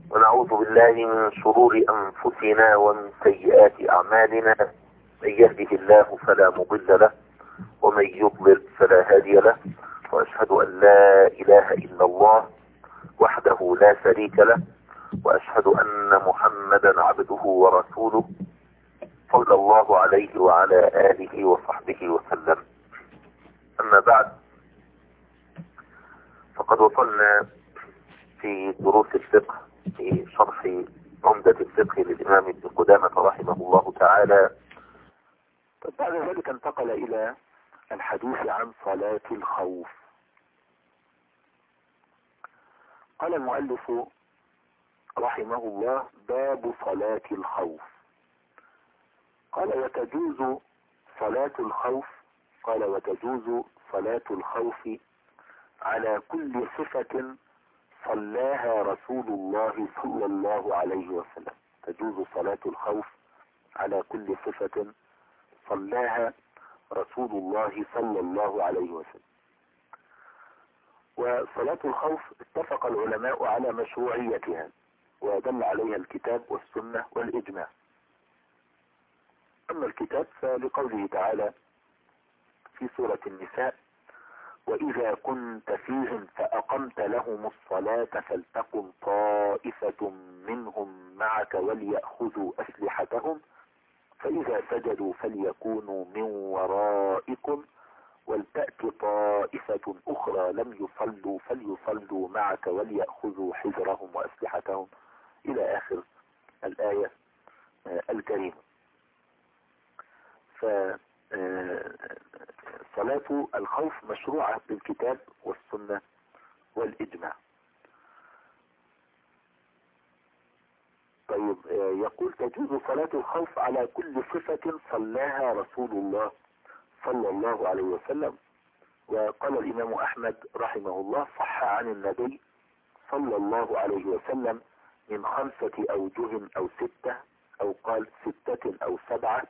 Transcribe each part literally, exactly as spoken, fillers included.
ونعوذ بالله من شرور أنفسنا ومن سيئات أعمالنا. من يهده الله فلا مضل له ومن يضلل فلا هادي له، وأشهد أن لا إله إلا الله وحده لا شريك له، وأشهد أن محمدا عبده ورسوله صلى الله عليه وعلى آله وصحبه وسلم. أما بعد، فقد وصلنا في دروس الفقه في شرح عمدة الفقه للإمام ابن قدامة رحمه الله تعالى. بعد ذلك انتقل إلى الحديث عن صلاة الخوف. قال المؤلف رحمه الله: باب صلاة الخوف. قال: وتجوز صلاة الخوف قال وتجوز صلاة الخوف على كل صفة صلاها رسول الله صلى الله عليه وسلم. تجوز صلاة الخوف على كل صفة صلاها رسول الله صلى الله عليه وسلم. وصلاة الخوف اتفق العلماء على مشروعيتها، ودل عليها الكتاب والسنة والإجماع. أما الكتاب فلقوله تعالى في سورة النساء: وإذا كنت فيهم فأقمت لهم الصلاة فلتقم طائفة منهم معك وليأخذوا أسلحتهم فإذا سجدوا فليكونوا من ورائكم ولتأت طائفة أخرى لم يصلوا فليصلوا معك وليأخذوا حذرهم وأسلحتهم إلى آخر الآية الكريمة. فصلاة الخوف مشروعة بالكتاب والسنة والإجماع. طيب، يقول: تجوز صلاة الخوف على كل صفة صلاها رسول الله صلى الله عليه وسلم. وقال الإمام أحمد رحمه الله: صح عن النبي صلى الله عليه وسلم من خمسة أوجه أو ستة، أو قال ستة أو سبعة،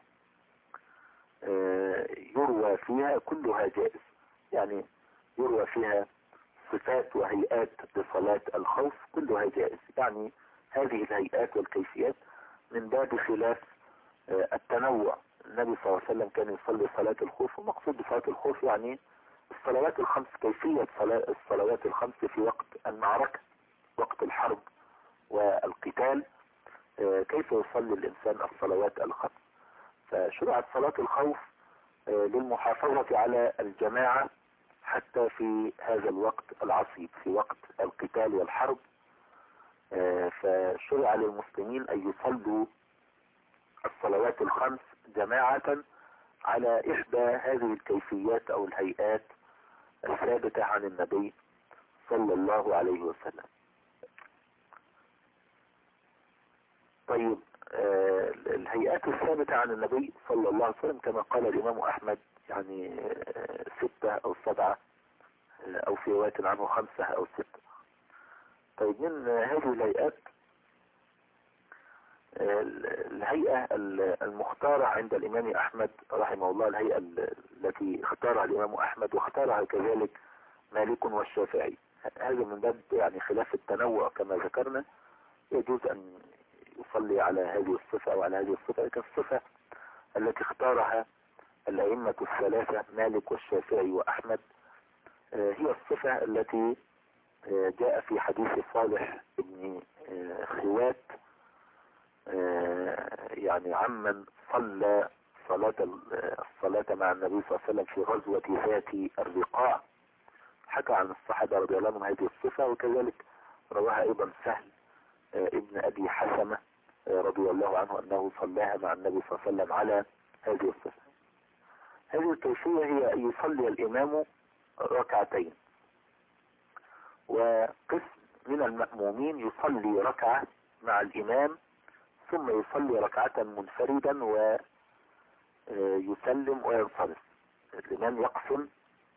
يروى فيها كلها جائز. يعني يروى فيها صفات وهيئات لصلاة الخوف كلها جائز. يعني هذه الهيئات والكيفيات من باب خلاف التنوع. النبي صلى الله عليه وسلم كان يصلي صلاة الخوف، ومقصود بصلاة الخوف يعني الصلوات الخمس، كيفية الصلوات الخمس في وقت المعركة، وقت الحرب والقتال، كيف يصلي الإنسان الصلوات الخمس. فشرعت صلاة الخوف للمحافظة على الجماعة حتى في هذا الوقت العصيب، في وقت القتال والحرب. فشرع للمسلمين أن يصلوا الصلوات الخمس جماعة على إحدى هذه الكيفيات أو الهيئات الثابتة عن النبي صلى الله عليه وسلم. طيب، آه الهيئات الثابتة عن النبي صلى الله عليه وسلم كما قال الإمام أحمد يعني آه ستة أو سبعة، آه أو في رواية عنه خمسة أو ستة. طيب، من آه هذه الهيئات آه الهيئة المختارة عند الإمام أحمد رحمه الله، الهيئة التي اختارها الإمام أحمد واختارها كذلك مالك والشافعي. هذا من باب يعني خلاف التنوع كما ذكرنا. يجوز أن يصلي على هذه الصفة أو على هذه الصفة، لكن الصفة التي اختارها الأئمة الثلاثة مالك والشافعي وأحمد هي الصفة التي جاء في حديث صالح بن خوات يعني عمن صلى صلاة الصلاة مع النبي صلى الله عليه وسلم في غزوة ذات الرقاع. حكى عن الصحابة رضي الله عنهم هذه الصفة، وكذلك رواها أيضا سهل ابن أبي حسمة رضي الله عنه أنه صلاها مع النبي صلى الله عليه وسلم على هذه الصفة. هذه الكيفية هي أن يصلي الإمام ركعتين، وقسم من المأمومين يصلي ركعة مع الإمام ثم يصلي ركعة منفردا ويسلم وينصرف. الإمام يقسم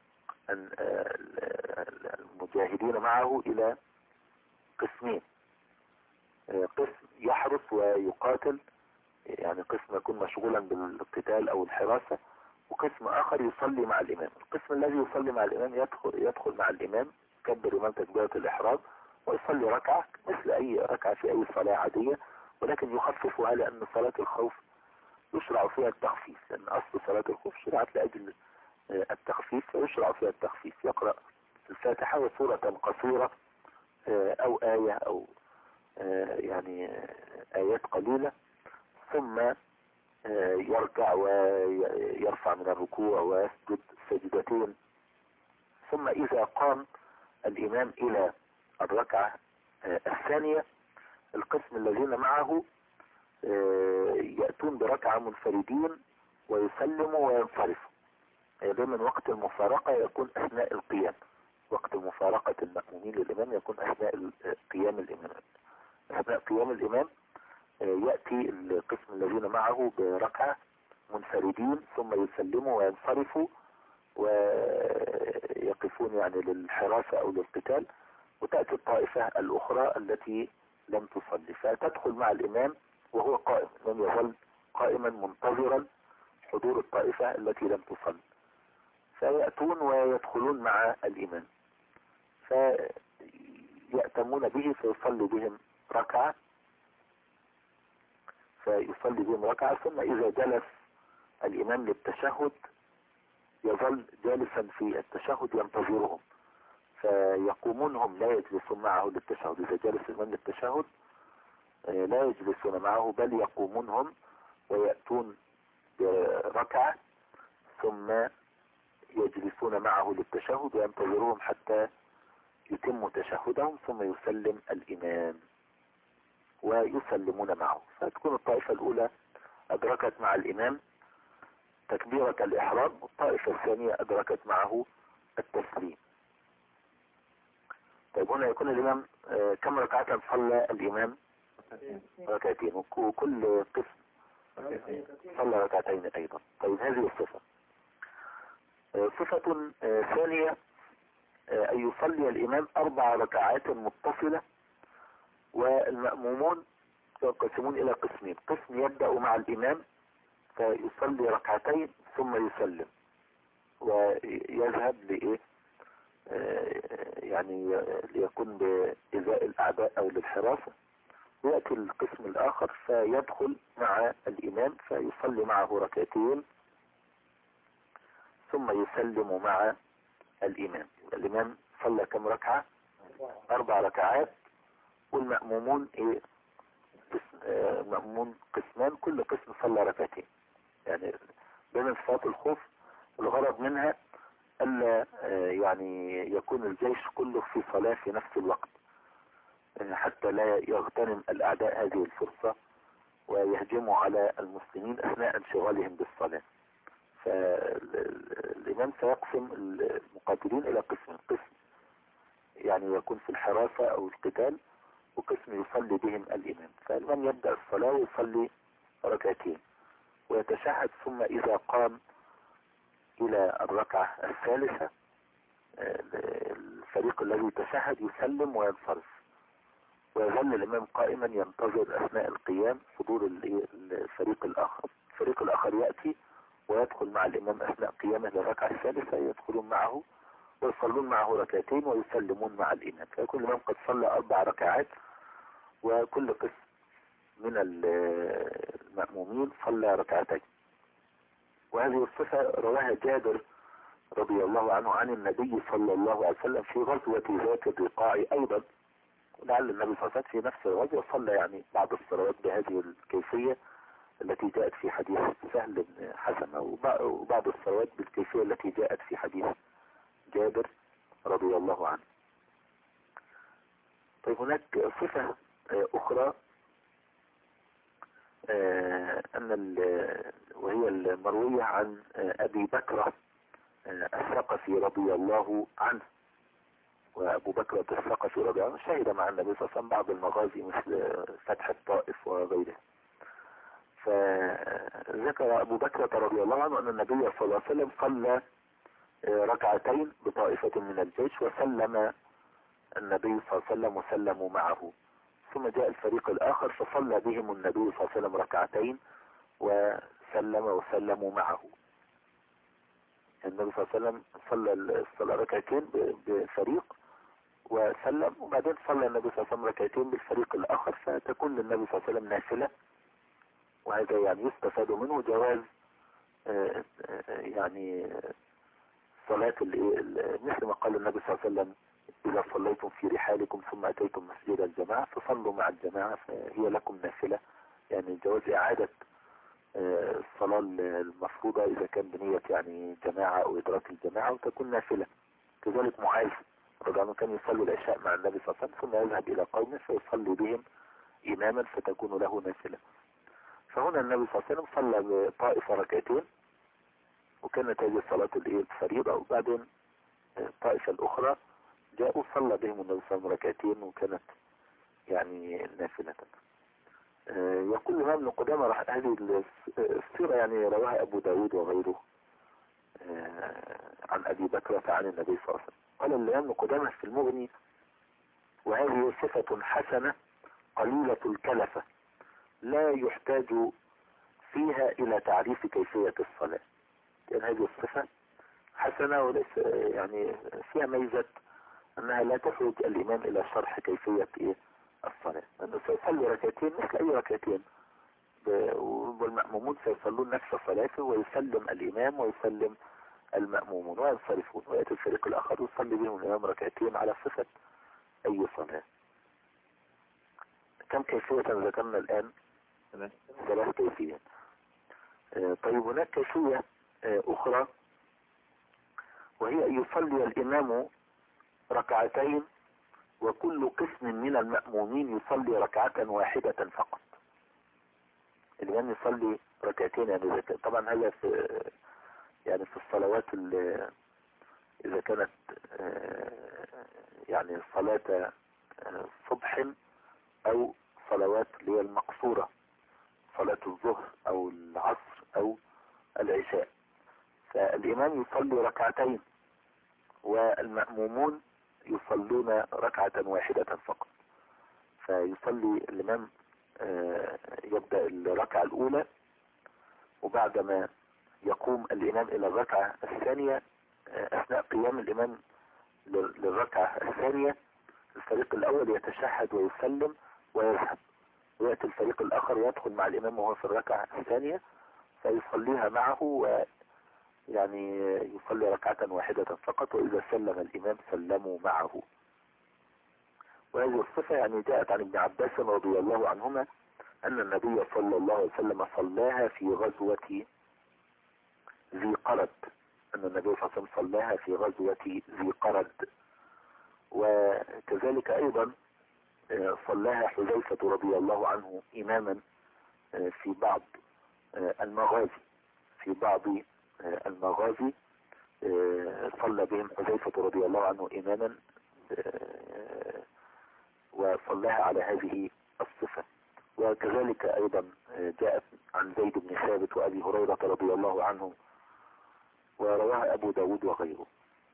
المجاهدين معه إلى قسمين: قسم يحرس ويقاتل، يعني قسم يكون مشغولا بالقتال أو الحراسة، وقسم آخر يصلي مع الإمام. القسم الذي يصلي مع الإمام يدخل, يدخل مع الإمام، يكبر إمام تكبيرة الإحرام ويصلي ركعة مثل أي ركعة في أي صلاة عادية، ولكن يخففها لأن صلاة الخوف يشرع فيها التخفيف، لأن أصل صلاة الخوف شرعت لأجل التخفيف فيشرع فيها التخفيف. يقرأ الفاتحة وسورة قصيرة أو آية أو يعني آيات قليلة، ثم يركع ويرفع من الركوع ويسجد سجدتين، ثم إذا قام الإمام إلى الركعة الثانية القسم الذين معه يأتون بركعة منفردين ويسلموا وينصرفوا. دايما وقت المفارقة يكون أثناء القيام، وقت مفارقة المأمومين للإمام يكون أثناء قيام الإمام. أثناء قيام الإمام يأتي القسم الذين معه بركعة منفردين ثم يسلموا وينصرفوا ويقفون يعني للحراسة أو للقتال، وتأتي الطائفة الأخرى التي لم تصلي فتدخل مع الإمام وهو قائم، لم يظل قائما منتظرا حضور الطائفة التي لم تصلي، فيأتون ويدخلون مع الإمام فيأتمون به فيصلي بهم ركعة فيصلي بهم ركعة ثم إذا جلس الإمام للتشهد يظل جالسا في التشهد ينتظرهم، فيقومون هم لا يجلسون معه للتشهد. إذا جلس الإمام للتشهد لا يجلسون معه بل يقومون هم ويأتون بركعة ثم يجلسون معه للتشهد وينتظرهم حتى يتم تشهدهم ثم يسلم الإمام ويسلمون معه، فتكون الطائفة الأولى أدركت مع الإمام تكبيرة الإحرام والطائفة الثانية أدركت معه التسليم. طيب هنا يكون الإمام كم ركعة صلى الإمام؟ ركعتين، وكل قسم صلى ركعتين أيضا. طيب هذه الصفة. صفة ثانية أن يصلي الإمام أربع ركعات متصلة والمأمومون ينقسمون إلى قسمين، قسم يبدأ مع الإمام فيصلي ركعتين ثم يسلم ويذهب لإيه يعني ليكون بإزاء الأعداء أو للحراسة، ويأتي القسم الآخر فيدخل مع الإمام فيصلي معه ركعتين ثم يسلم مع الإمام. الإمام صلى كم ركعة؟ أربع ركعات، والمأمومون إيه؟ مأمومون قسمان، كل قسم صلى ركعتين. يعني بين صلاة الخوف الغرض منها ألا يعني يكون الجيش كله في صلاة في نفس الوقت حتى لا يغتنم الأعداء هذه الفرصة ويهجموا على المسلمين أثناء انشغالهم بالصلاة. فالإمام سيقسم المقاتلين إلى قسم قسم يعني يكون في الحراسة أو القتال، وقسم يصلي بهم الإمام. فالإمام يبدأ الصلاة ويصلي ركعتين ويتشهد، ثم إذا قام إلى الركعة الثالثة الفريق الذي تشهد يسلم وينصرف، ويظل الإمام قائما ينتظر أثناء القيام حضور الفريق الآخر. الفريق الآخر يأتي ويدخل مع الإمام أثناء قيامه للركعة الثالثة، يدخلون معه ويصلون معه ركعتين ويسلمون مع الإمام، فيكون الإمام قد صلى أربع ركعات وكل قسم من المأمومين صلى ركعتين. وهذه الصفة رواها جابر رضي الله عنه عن النبي صلى الله عليه وسلم في غزوة ذات الرقاع أيضا، ولعل النبي صلى الله عليه وسلم في نفس الغزوة صلى يعني بعض الصلوات بهذه الكيفية التي جاءت في حديث سهل بن حسن، وبعض الصلوات بالكيفية التي جاءت في حديث جابر رضي الله عنه. طيب هناك صفة أخرى أن وهي المروية عن أبي بكر الثقفي رضي الله عنه. وأبو بكر الثقفي رضي الله عنه شهد مع النبي صلى الله عليه وسلم بعض المغازي مثل فتح الطائف وغيره. فذكر أبو بكر رضي الله عنه أن النبي صلى الله عليه وسلم صلى ركعتين بطائفة من الجيش وسلم النبي صلى الله عليه وسلم وسلموا معه، ثم جاء الفريق الآخر فصلى بهم النبي صلى الله عليه وسلم ركعتين وسلم وسلموا معه. النبي صلى الله عليه وسلم صلى الصلاة ركعتين بفريق وسلم، وبعدين صلى النبي صلى الله عليه وسلم ركعتين بالفريق الآخر، فتكون للنبي صلى الله عليه وسلم نافلة. وهذا يعني يستفاد منه جواز آه، آه، يعني صلاة مثل ما قال النبي صلى الله عليه وسلم: إذا صليتم في رحالكم ثم أتيتم مسجد الجماعة فصلوا مع الجماعة فهي لكم نافلة. يعني جواز إعادة الصلاة المفروضة إذا كان بنية يعني جماعة أو إدراك الجماعة، وتكون نافلة. كذلك معاذ رضي الله عنه كان يصلي العشاء مع النبي صلى الله عليه وسلم ثم يذهب إلى قومه فيصلي بهم إماما فتكون له نافلة. فهنا النبي صلى الله عليه وسلم صلى بطائفة ركعتين، وكانت هذه الصلاة الفريضة، وبعدين الطائفة الأخرى جاءوا صلى بهم النبي صلى الله عليه وسلم ركعتين وكانت يعني نافلة. يقول الإمام ابن قدامة هذه السيرة يعني رواها أبو داود وغيره عن أبي بكرة عن النبي صلى الله عليه وسلم. قال الإمام ابن قدامة في المغني: وهذه صفة حسنة قليلة الكلفة لا يحتاج فيها إلى تعريف كيفية الصلاة. لأن هذه الصفة حسنة وليس يعني فيها ميزة أنها لا تحوج الإمام إلى شرح كيفية إيه الصلاة، أنه سيصلي ركعتين مثل أي ركعتين، والمأمومون سيصلون نفس صلاته، ويسلم الإمام ويسلم المأمومون وينصرفون، ويأتي الفريق الآخر يصلي بهم الإمام ركعتين على صفة أي صلاة. كم كيفية ذكرنا الآن؟ ثلاث كيفيات. طيب هناك كيفية أخرى، وهي أن يصلي الإمام ركعتين وكل قسم من المأمومين يصلي ركعة واحدة فقط. الإمام يصلي ركعتين، يعني طبعا هذا في يعني في الصلوات إذا كانت يعني صلاة صبح أو صلوات اللي هي المقصورة، صلاة الظهر أو العصر أو العشاء، فالإمام يصلي ركعتين والمأمومون يصلون ركعة واحدة فقط. فيصلي الإمام يبدأ الركعة الأولى، وبعدما يقوم الإمام إلى الركعة الثانية أثناء قيام الإمام للركعة الثانية الفريق الأول يتشهد ويسلم ويذهب، ويأتي الفريق الآخر ويدخل مع الإمام وهو في الركعة الثانية فيصليها معه، ويعني يصلي ركعة واحدة فقط، وإذا سلم الإمام سلموا معه. وهذه الصفة يعني جاءت عن ابن عباس رضي الله عنهما أن النبي صلى الله عليه وسلم صلاها في غزوة ذي قرد، أن النبي صلى الله عليه وسلم صلاها في غزوة ذي قرد. وكذلك أيضا صلاها حذيفة رضي الله عنه إماما في بعض المغازي في بعض المغازي صلى بهم حذيفة رضي الله عنه إماما وصلاها على هذه الصفة. وكذلك أيضا جاءت عن زيد بن ثابت وأبي هريرة رضي الله عنهم، ورواها أبو داود وغيره.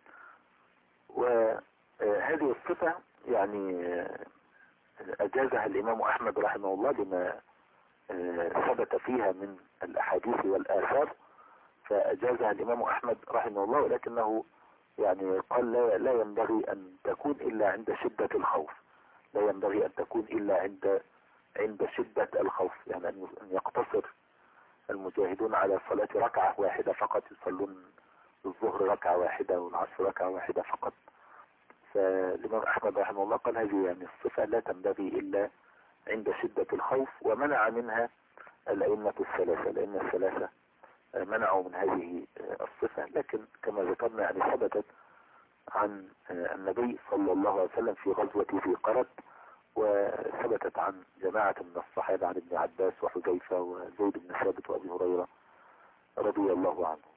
وهذه الصفة يعني أجازها الإمام أحمد رحمه الله لما ثبت فيها من الأحاديث والآثار، فأجازها الإمام أحمد رحمه الله، ولكنه يعني قال لا, لا ينبغي أن تكون إلا عند شدة الخوف، لا ينبغي أن تكون إلا عند عند شدة الخوف، يعني أن يقتصر المجاهدون على صلاة ركعة واحدة فقط، يصلون الظهر ركعة واحدة والعصر ركعة واحدة فقط. فالإمام أحمد رحمه الله قال هذه يعني الصفة لا تنبغي إلا عند شدة الخوف، ومنع منها الأئمة الثلاثة، لأن الثلاثة منعوا من هذه الصفة. لكن كما ذكرنا يعني ثبتت عن النبي صلى الله عليه وسلم في غزوة ذي قرد، وثبتت عن جماعة من الصحابة عن ابن عباس وحذيفة وزيد بن ثابت وأبي هريرة رضي الله عنه.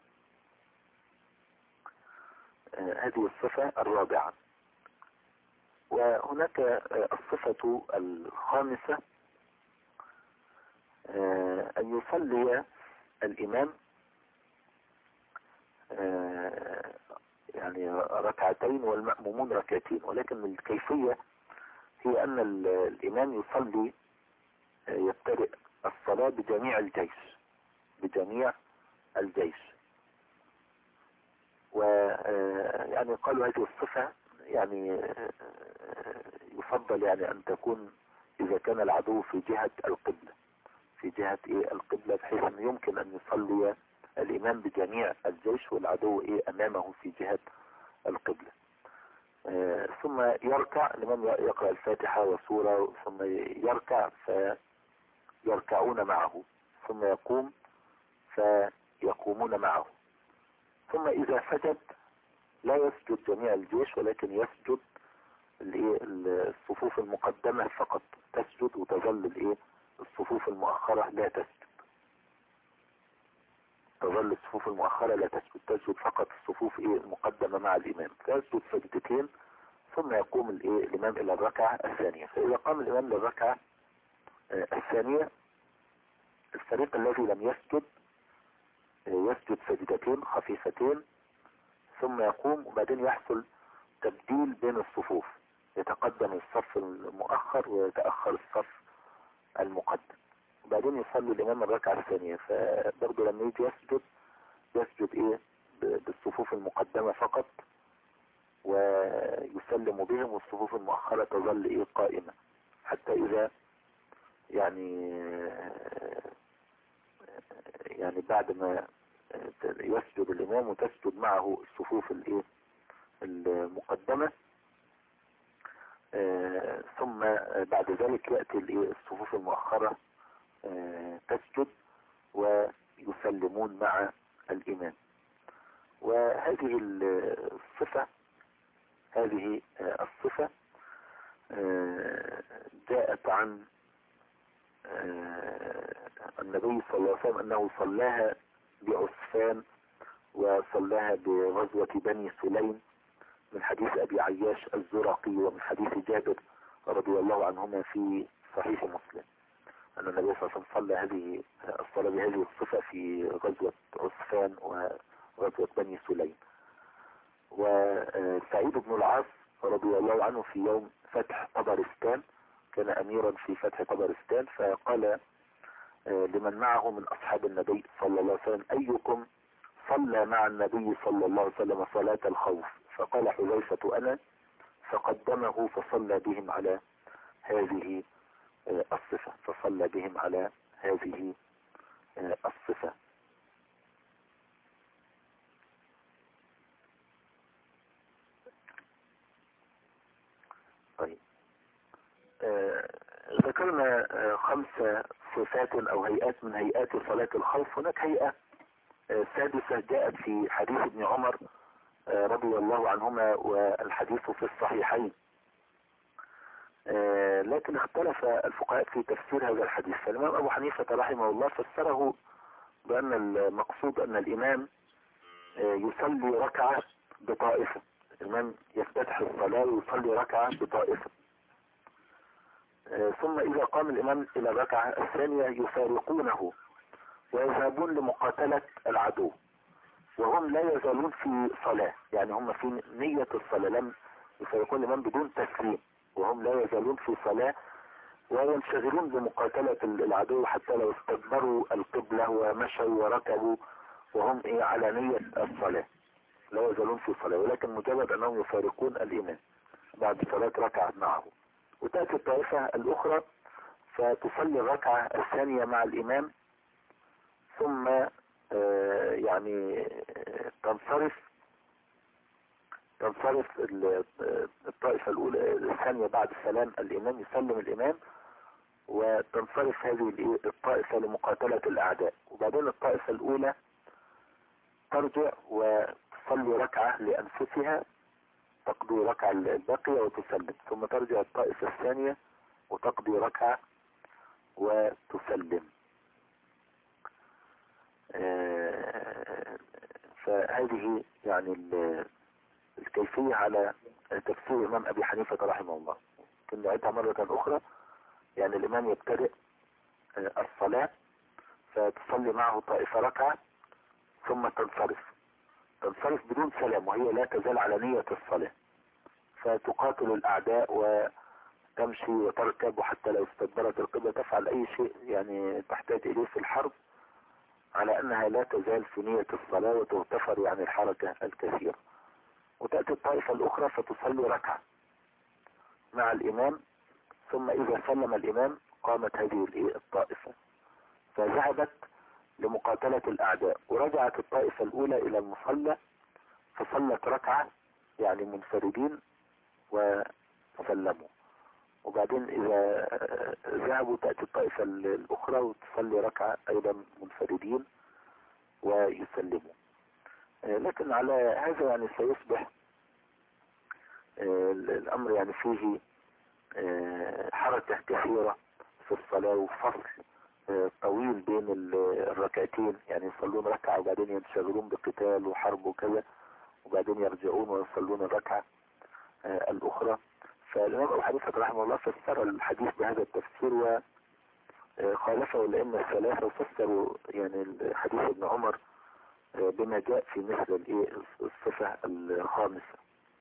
هذه الصفة الرابعة. وهناك الصفة الخامسة أن يصلي الإمام يعني ركعتين والمأمومون ركعتين، ولكن الكيفية هي أن الإمام يصلي يبتدئ الصلاة بجميع الجيش بجميع الجيش. ويعني قالوا هذه الصفة يعني يفضل يعني ان تكون اذا كان العدو في جهة القبلة، في جهة ايه القبلة، بحيث انه يمكن ان يصلي الامام بجميع الجيش والعدو ايه امامه في جهة القبلة. آه ثم يركع لمن يقرأ الفاتحة وسورة، ثم يركع فيركعون معه، ثم يقوم فيقومون معه. ثم اذا سجد لا يسجد جميع الجيش، ولكن يسجد الصفوف المقدمة فقط تسجد، وتظل الايه الصفوف المؤخرة لا تسجد، تظل الصفوف المؤخرة لا تسجد، تسجد فقط الصفوف ايه المقدمة مع الامام، فيسجد سجدتين ثم يقوم الايه الامام الى الركعة الثانية. فاذا قام الامام للركعة آه الثانية، الفريق الذي لم يسجد آه يسجد سجدتين خفيفتين ثم يقوم، وبعدين يحصل تبديل بين الصفوف، يتقدم الصف المؤخر ويتأخر الصف المقدم، وبعدين يصلي الامام الركعة الثانية. فبرضه لما يجي يسجد يسجد ايه بالصفوف المقدمة فقط ويسلم بهم، والصفوف المؤخرة تظل ايه قائمة، حتى اذا يعني يعني بعد ما يسجد الامام وتسجد معه الصفوف الايه المقدمة، آه ثم بعد ذلك يأتي الصفوف المؤخرة آه تسجد ويسلمون مع الإمام. وهذه الصفة هذه آه الصفة آه جاءت عن آه النبي صلى الله عليه وسلم أنه صلاها بعسفان وصلاها بغزوة بني سليم، من حديث أبي عياش الزرقي ومن حديث جابر رضي الله عنهما في صحيح مسلم، أن النبي صلى الله عليه وسلم صلى هذه الصلاة بهذه الصفة في غزوة عسفان وغزوة بني سليم. وسعيد بن العاص رضي الله عنه في يوم فتح طبرستان، كان أميرا في فتح طبرستان، فقال لمن معه من أصحاب النبي صلى الله عليه وسلم: أيكم صلى مع النبي صلى الله عليه وسلم صلاة الخوف؟ فقال حذيفة: أنا. فقدمه فصلى بهم على هذه الصفة، فصلى بهم على هذه الصفة. طيب، آه ذكرنا آه خمس صفات أو هيئات من هيئات صلاة الخوف. هناك هيئة آه سادسة جاءت في حديث ابن عمر آه رضي الله عنهما، والحديث في الصحيحين، آه لكن اختلف الفقهاء في تفسير هذا الحديث. فالإمام أبو حنيفة رحمه الله فسره بأن المقصود أن الإمام آه يصلي ركعة بطائفة، الإمام يفتتح الصلاة ويصلي ركعة بطائفة، آه ثم إذا قام الإمام إلى الركعة الثانية يفارقونه ويذهبون لمقاتلة العدو، وهم لا يزالون في صلاة، يعني هم في نية الصلاة، لم يفارقون الإمام بدون تسليم، وهم لا يزالون في صلاة وينشغلون بمقاتلة العدو حتى لو استدبروا القبلة ومشوا وركبوا وهم إيه على نية الصلاة، لا يزالون في صلاة، ولكن مجرد أنهم يفارقون الإمام بعد صلاة ركعة معه. وتأتي الطائفة الأخرى فتصلي الركعة الثانية مع الإمام، ثم آه يعني تنصرف تنصرف الطائفة الأولى الثانية بعد السلام الإمام، يسلم الإمام وتنصرف هذه الطائفة لمقاتلة الأعداء، وبعدين الطائفة الأولى ترجع وتصلي ركعة لأنفسها، تقضي ركعة الباقية وتسلم، ثم ترجع الطائفة الثانية وتقضي ركعة وتسلم. فهذه يعني الكيفية على تفسير الإمام أبي حنيفة رحمه الله. كنا نعيدها مرة أخرى، يعني الإمام يبتدئ الصلاة فتصلي معه طائفة ركعة ثم تنصرف تنصرف بدون سلام، وهي لا تزال على نية الصلاة، فتقاتل الأعداء وتمشي وتركب، وحتى لو استدبرت القبلة تفعل أي شيء يعني تحتاج إليه في الحرب، على أنها لا تزال في نية الصلاة وتغتفر يعني الحركة الكثيرة. وتأتي الطائفة الأخرى فتصلي ركعة مع الإمام، ثم إذا سلم الإمام قامت هذه الطائفة فذهبت لمقاتلة الأعداء، ورجعت الطائفة الأولى إلى المصلى فصلت ركعة يعني منفردين وسلموا، وبعدين إذا ذهبوا تأتي الطائفة الأخرى وتصلي ركعة أيضا منفردين ويسلموا. لكن على هذا يعني سيصبح الأمر يعني فيه حركة كثيرة في الصلاة وفصل طويل بين الركعتين، يعني يصلون ركعة وبعدين ينشغلون بقتال وحرب وكذا وبعدين يرجعون ويصلون الركعة الأخرى. فالإمام أبو حنيفة رحمه الله فسر الحديث بهذا التفسير وخالفه الأئمة الثلاثة وفسروا يعني حديث ابن عمر بما جاء في مثل الصفة الخامسة.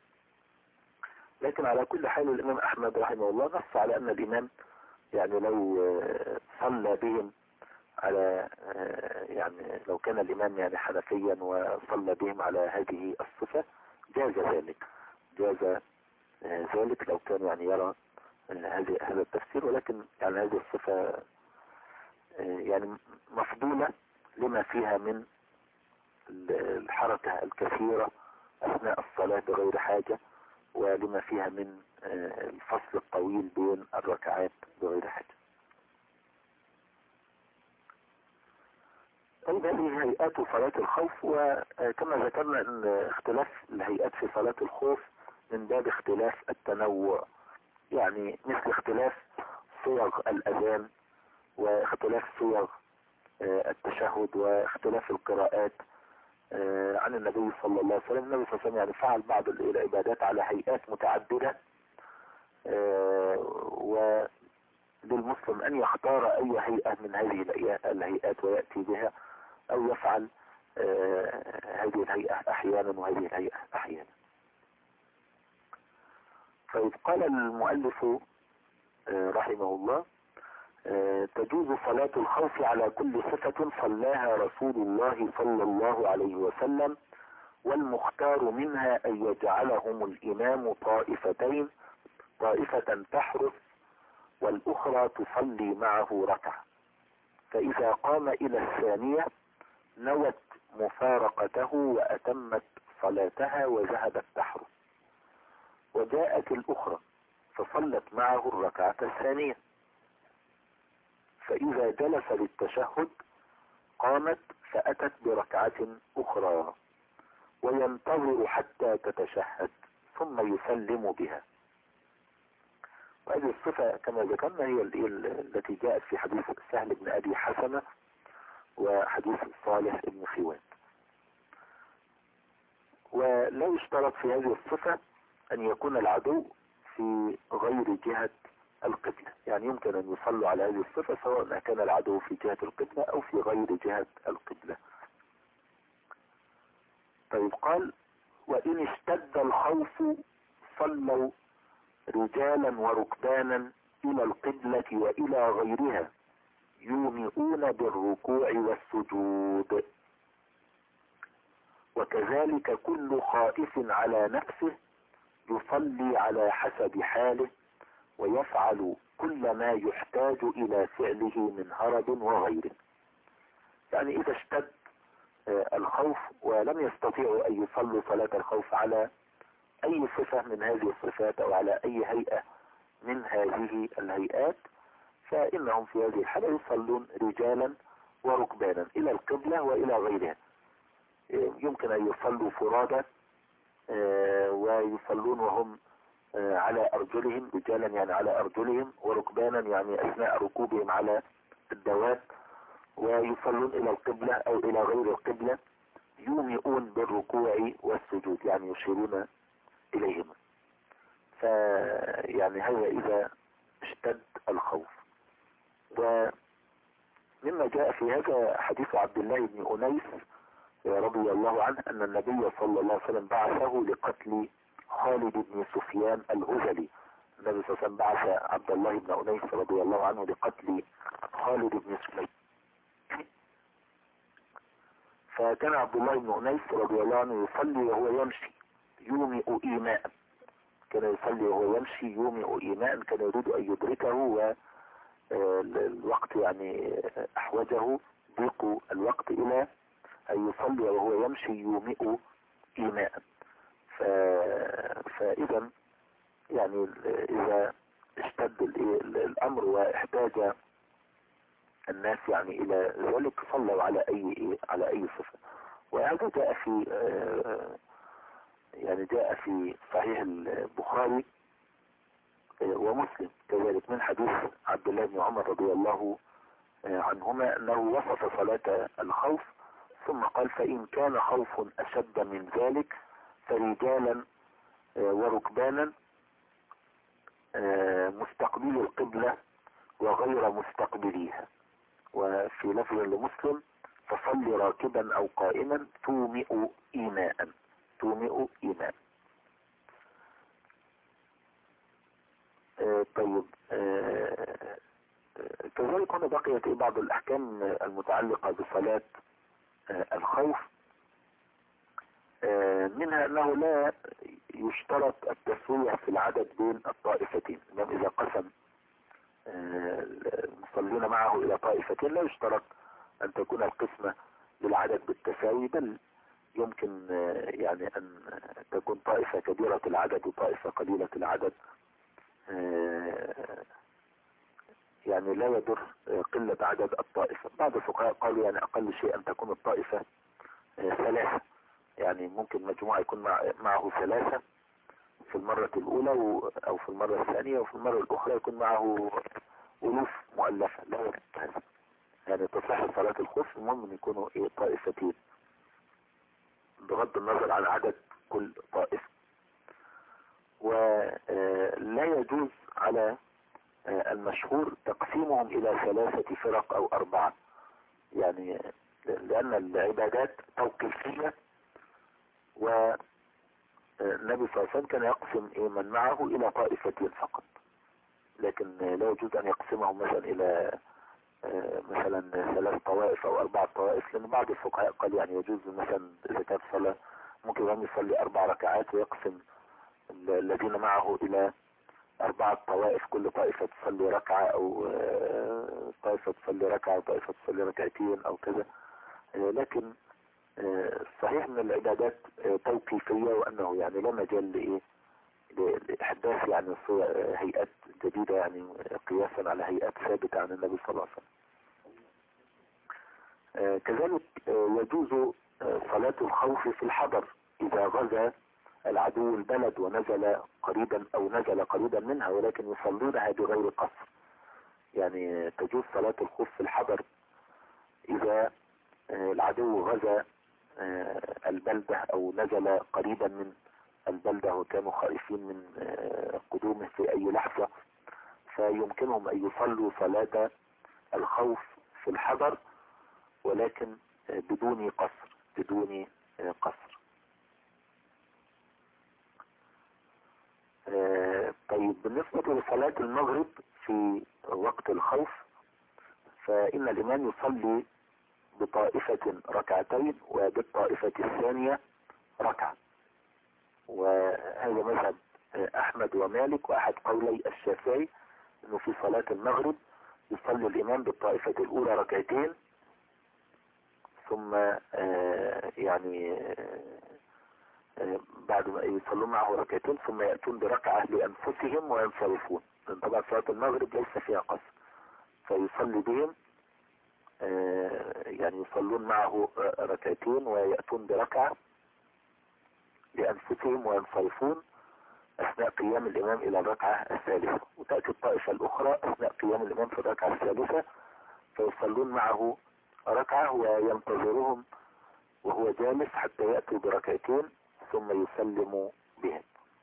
لكن على كل حال الإمام أحمد رحمه الله نص على أن الإمام يعني لو صلى بهم على يعني لو كان الإمام يعني حنفيا وصلى بهم على هذه الصفة جاز ذلك، جاز ذلك لو كان يعني يرى هذه هذا التفسير، ولكن يعني هذه الصفة يعني مفضولة لما فيها من الحركة الكثيرة أثناء الصلاة بغير حاجة، ولما فيها من الفصل الطويل بين الركعات بغير حاجة. طيب هذه هيئات صلاة الخوف، وكما ذكرنا أن اختلاف الهيئات في صلاة الخوف من باب اختلاف التنوع، يعني مثل اختلاف صيغ الأذان واختلاف صيغ التشهد واختلاف القراءات عن النبي صلى الله عليه وسلم. النبي صلى الله عليه وسلم يعني فعل بعض العبادات على هيئات متعددة، وللمسلم أن يختار أي هيئة من هذه الهيئات ويأتي بها، أو يفعل هذه الهيئة أحيانا وهذه الهيئة أحيانا. فإذ قال المؤلف رحمه الله تجوز صلاة الخوف على كل صفة صلاها رسول الله صلى الله عليه وسلم، والمختار منها أن يجعلهم الإمام طائفتين، طائفة تحرس والأخرى تصلي معه ركعة، فإذا قام إلى الثانية نوت مفارقته وأتمت صلاتها وذهبت تحرس، وجاءت الأخرى فصلت معه الركعة الثانية، فإذا جلس للتشهد قامت فأتت بركعة أخرى وينتظر حتى تتشهد ثم يسلم بها. وهذه الصفة كما ذكرنا هي التي جاءت في حديث سهل بن أبي حسنة وحديث صالح بن خوات. ولا يشترط في هذه الصفة أن يكون العدو في غير جهة القبلة، يعني يمكن أن يصلوا على هذه الصفة سواء كان العدو في جهة القبلة أو في غير جهة القبلة. طيب قال وإن اشتد الخوف صلوا رجالا وركبانا إلى القبلة وإلى غيرها يومئون بالركوع والسجود، وكذلك كل خائف على نفسه يصلي على حسب حاله ويفعل كل ما يحتاج إلى فعله من هرب وغيره. يعني إذا اشتد الخوف ولم يستطيعوا أن يصلوا صلاة الخوف على أي صفة من هذه الصفات أو على أي هيئة من هذه الهيئات، فإنهم في هذه الحالة يصلون رجالا وركبانا إلى القبلة وإلى غيرها. يمكن أن يصلوا فرادى ويصلون وهم على أرجلهم، رجالا يعني على أرجلهم وركبانا يعني أثناء ركوبهم على الدواب، ويصلون إلى القبلة أو إلى غير القبلة يومئون بالركوع والسجود، يعني يشيرون إليهما. فيعني هذا إذا اشتد الخوف. ومما جاء في هذا حديث عبد الله بن أنيس رضي الله عنه أن النبي صلى الله عليه وسلم بعثه لقتل خالد بن سفيان الهذلي. النبي صلى الله عليه وسلم بعث عبد الله بن أنيس رضي الله عنه لقتل خالد بن سفيان، فكان عبد الله بن أنيس رضي الله عنه يصلي وهو يمشي، يومئ إيماء، كان يصلي وهو يمشي يومئ إيماء، كان يريد أن يدركه والوقت يعني أحوجه ضيق الوقت إلى أن يصلي وهو يمشي يومئ إيماء. فإذا يعني إذا اشتد الأمر واحتاج الناس يعني إلى ذلك صلوا على أي على أي صفة. وهذا جاء في يعني جاء في صحيح البخاري ومسلم كذلك من حديث عبد الله بن عمر رضي الله عنهما أنه وصف صلاة الخوف ثم قال: فإن كان خوف أشد من ذلك فرجالا وركبانا مستقبلي القبلة وغير مستقبليها. وفي لفظ لمسلم: فصل راكبا أو قائما تومئ إيماء، تومئ إيماء. آه طيب آه كذلك هنا بقيت بعض الأحكام المتعلقة بصلاة آه الخوف. آه منها أنه لا يشترط التسوية في العدد بين الطائفتين. إذا قسم آه المصلين معه إلى طائفتين لا يشترط أن تكون القسمة للعدد بالتساوي، بل يمكن آه يعني أن تكون طائفة كبيرة العدد وطائفة قليلة العدد. آه يعني لا يضر قلة عدد الطائفة. بعض الفقهاء قالوا يعني أقل شيء أن تكون الطائفة آه ثلاثة، يعني ممكن مجموعة يكون مع معه ثلاثة في المرة الأولى أو في المرة الثانية، وفي المرة الأخرى يكون معه ألوف مؤلفة، لا يضر هذا. يعني تصح صلاة الخوف، المهم أن يكونوا إيه طائفتين بغض النظر عن عدد كل طائفة. ولا يجوز على المشهور تقسيمهم إلى ثلاثة فرق أو أربعة، يعني لأن العبادات توقيفية، والنبي صلى الله عليه وسلم كان يقسم من معه إلى طائفتين فقط، لكن لا يجوز أن يقسمهم مثلا إلى مثلا ثلاث طوائف أو أربع طوائف، لأن بعض الفقهاء قال يعني يجوز مثلا إذا كانت صلاة ممكن أن يصلي أربع ركعات ويقسم الذين معه إلى أربعة طوائف، كل طائفة تصلي ركعة أو طائفة تصلي ركعة وطائفة تصلي ركعتين أو كذا. لكن صحيح أن العبادات توقيفية، وأنه يعني لا مجال لإيه لإحداث يعني هيئات جديدة يعني قياسا على هيئات ثابتة عن النبي صلى الله عليه وسلم. كذلك يجوز صلاة الخوف في الحضر إذا غزا العدو البلد ونزل قريبا أو نزل قريبا منها، ولكن يصلونها بغير قصر. يعني تجوز صلاة الخوف في الحضر إذا العدو غزا البلدة أو نزل قريبا من البلدة وكانوا خائفين من قدومه في أي لحظة، فيمكنهم أن يصلوا صلاة الخوف في الحضر ولكن بدون قصر بدون قصر. طيب بالنسبة لصلاة المغرب في وقت الخوف، فإن الإمام يصلي بطائفة ركعتين وبالطائفة الثانية ركعة، وهذا مذهب أحمد ومالك وأحد قولي الشافعي، أنه في صلاة المغرب يصلي الإمام بالطائفة الأولى ركعتين، ثم يعني بعد ما يصلوا معه ركعتين ثم يأتون بركعة لأنفسهم وينصرفون، لأن طبعا صلاة المغرب ليس فيها قصر، فيصلي بهم يعني يصلون معه ركعتين ويأتون بركعة لأنفسهم وينصرفون أثناء قيام الإمام إلى الركعة الثالثة، وتأتي الطائفة الأخرى أثناء قيام الإمام في الركعة الثالثة فيصلون معه ركعة وينتظرهم وهو جالس حتى يأتوا بركعتين ثم يسلم بهم.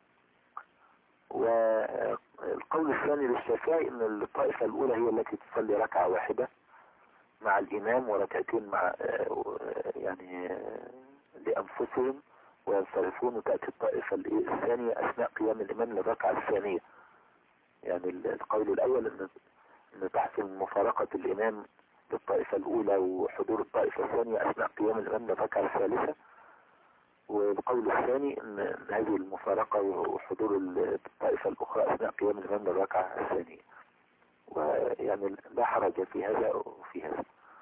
والقول الثاني للشافعي أن الطائفة الأولى هي التي تصلي ركعة واحدة مع الإمام وركعتين مع يعني لأنفسهم وينصرفون، وتأتي الطائفة الثانية أثناء قيام الإمام للركعة الثانية. يعني القول الأول أن أن تحصل مفارقة الإمام للطائفة الأولى وحضور الطائفة الثانية أثناء قيام الإمام للركعة الثالثة، والقول الثاني ان هذه المفارقة وحضور الطائفة الاخرى اثناء قيام الامام للركعة الثانية، ويعني لا حرج في هذا وفي هذا.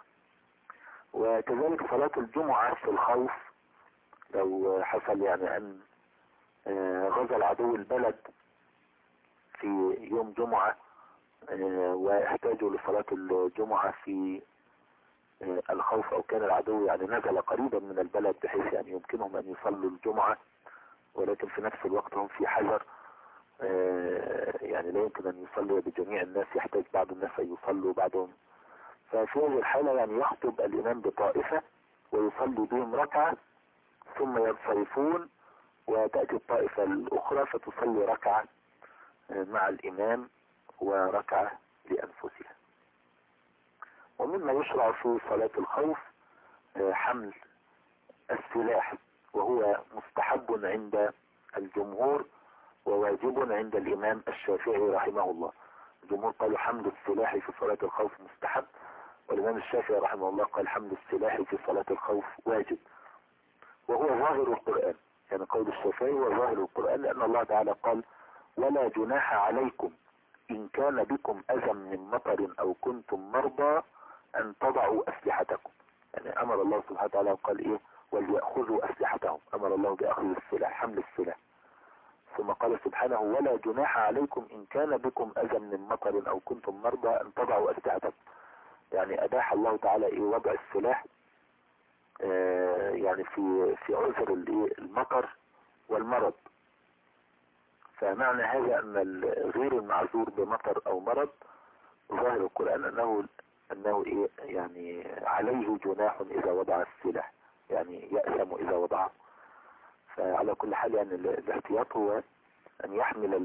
وكذلك صلاة الجمعة في الخوف، لو حصل يعني ان غزا العدو البلد في يوم جمعة واحتاجوا لصلاة الجمعة في الخوف، او كان العدو يعني نزل قريبا من البلد بحيث يعني يمكنهم ان يصلوا الجمعة، ولكن في نفس الوقت هم في حذر، يعني لا يمكن ان يصلوا بجميع الناس، يحتاج بعض الناس ان يصلوا بعضهم. ففي هذه الحالة يعني يخطب الامام بطائفة ويصلي بهم ركعة ثم ينصرفون، وتأتي الطائفة الاخرى فتصلي ركعة مع الامام وركعة لانفسها. ومما يشرع في صلاة الخوف حمل السلاح، وهو مستحب عند الجمهور وواجب عند الامام الشافعي رحمه الله. الجمهور قالوا حمل السلاح في صلاة الخوف مستحب، والامام الشافعي رحمه الله قال حمل السلاح في صلاة الخوف واجب، وهو ظاهر القرآن. يعني قول الشافعي هو ظاهر القرآن، لان الله تعالى قال ولا جناح عليكم ان كان بكم اذى من مطر او كنتم مرضى ان تضعوا اسلحتكم. يعني امر الله سبحانه وتعالى وقال ايه وليأخذوا اسلحتهم، امر الله باخذ السلاح، حمل السلاح. ثم قال سبحانه ولا جناح عليكم ان كان بكم اذى من مطر او كنتم مرضى ان تضعوا اسلحتكم. يعني اباح الله تعالى ايه وضع السلاح آه يعني في في عذر المطر والمرض. فمعنى هذا ان غير المعذور بمطر او مرض ظاهر القرآن انه انه ايه يعني عليه جناح اذا وضع السلاح، يعني يأثم اذا وضعه. فعلى كل حال يعني الاحتياط هو ان يحمل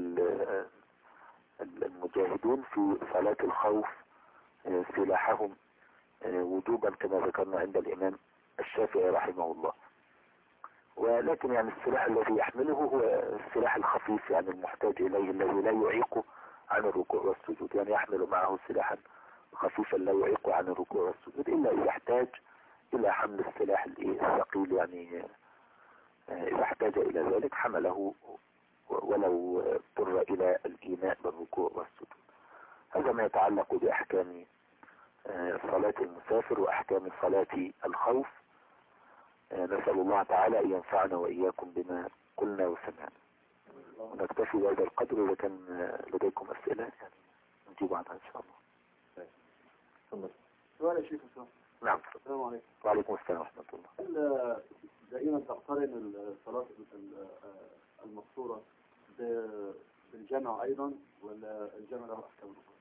المجاهدون في صلاة الخوف سلاحهم وجوبا كما ذكرنا عند الامام الشافعي رحمه الله. ولكن يعني السلاح الذي يحمله هو السلاح الخفيف، يعني المحتاج اليه الذي لا يعيق عن الركوع والسجود، يعني يحمل معه سلاحا خفيفا لا يعيق عن الركوع والسجود الا اذا احتاج الى حمل السلاح الثقيل، يعني اذا احتاج الى ذلك حمله ولو اضطر الى الايماء بالركوع والسجود. هذا ما يتعلق باحكام صلاة المسافر واحكام صلاة الخوف. نسأل الله تعالى ان ينفعنا واياكم بما قلنا وسمعنا، ونكتفي بهذا القدر. اذا كان لديكم اسئلة يعني نجيب عنها ان شاء الله. سؤال يا شيخ السلام. نعم. السلام عليكم. وعليكم السلام ورحمة الله. هل دائما تقترن الصلاة المقصورة بالجمع ايضا ولا الجمع له احكام اخرى؟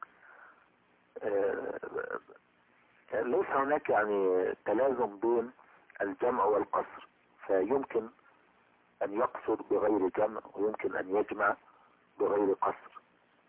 آه ليس هناك يعني تلازم بين الجمع والقصر، فيمكن ان يقصر بغير جمع ويمكن ان يجمع بغير قصر.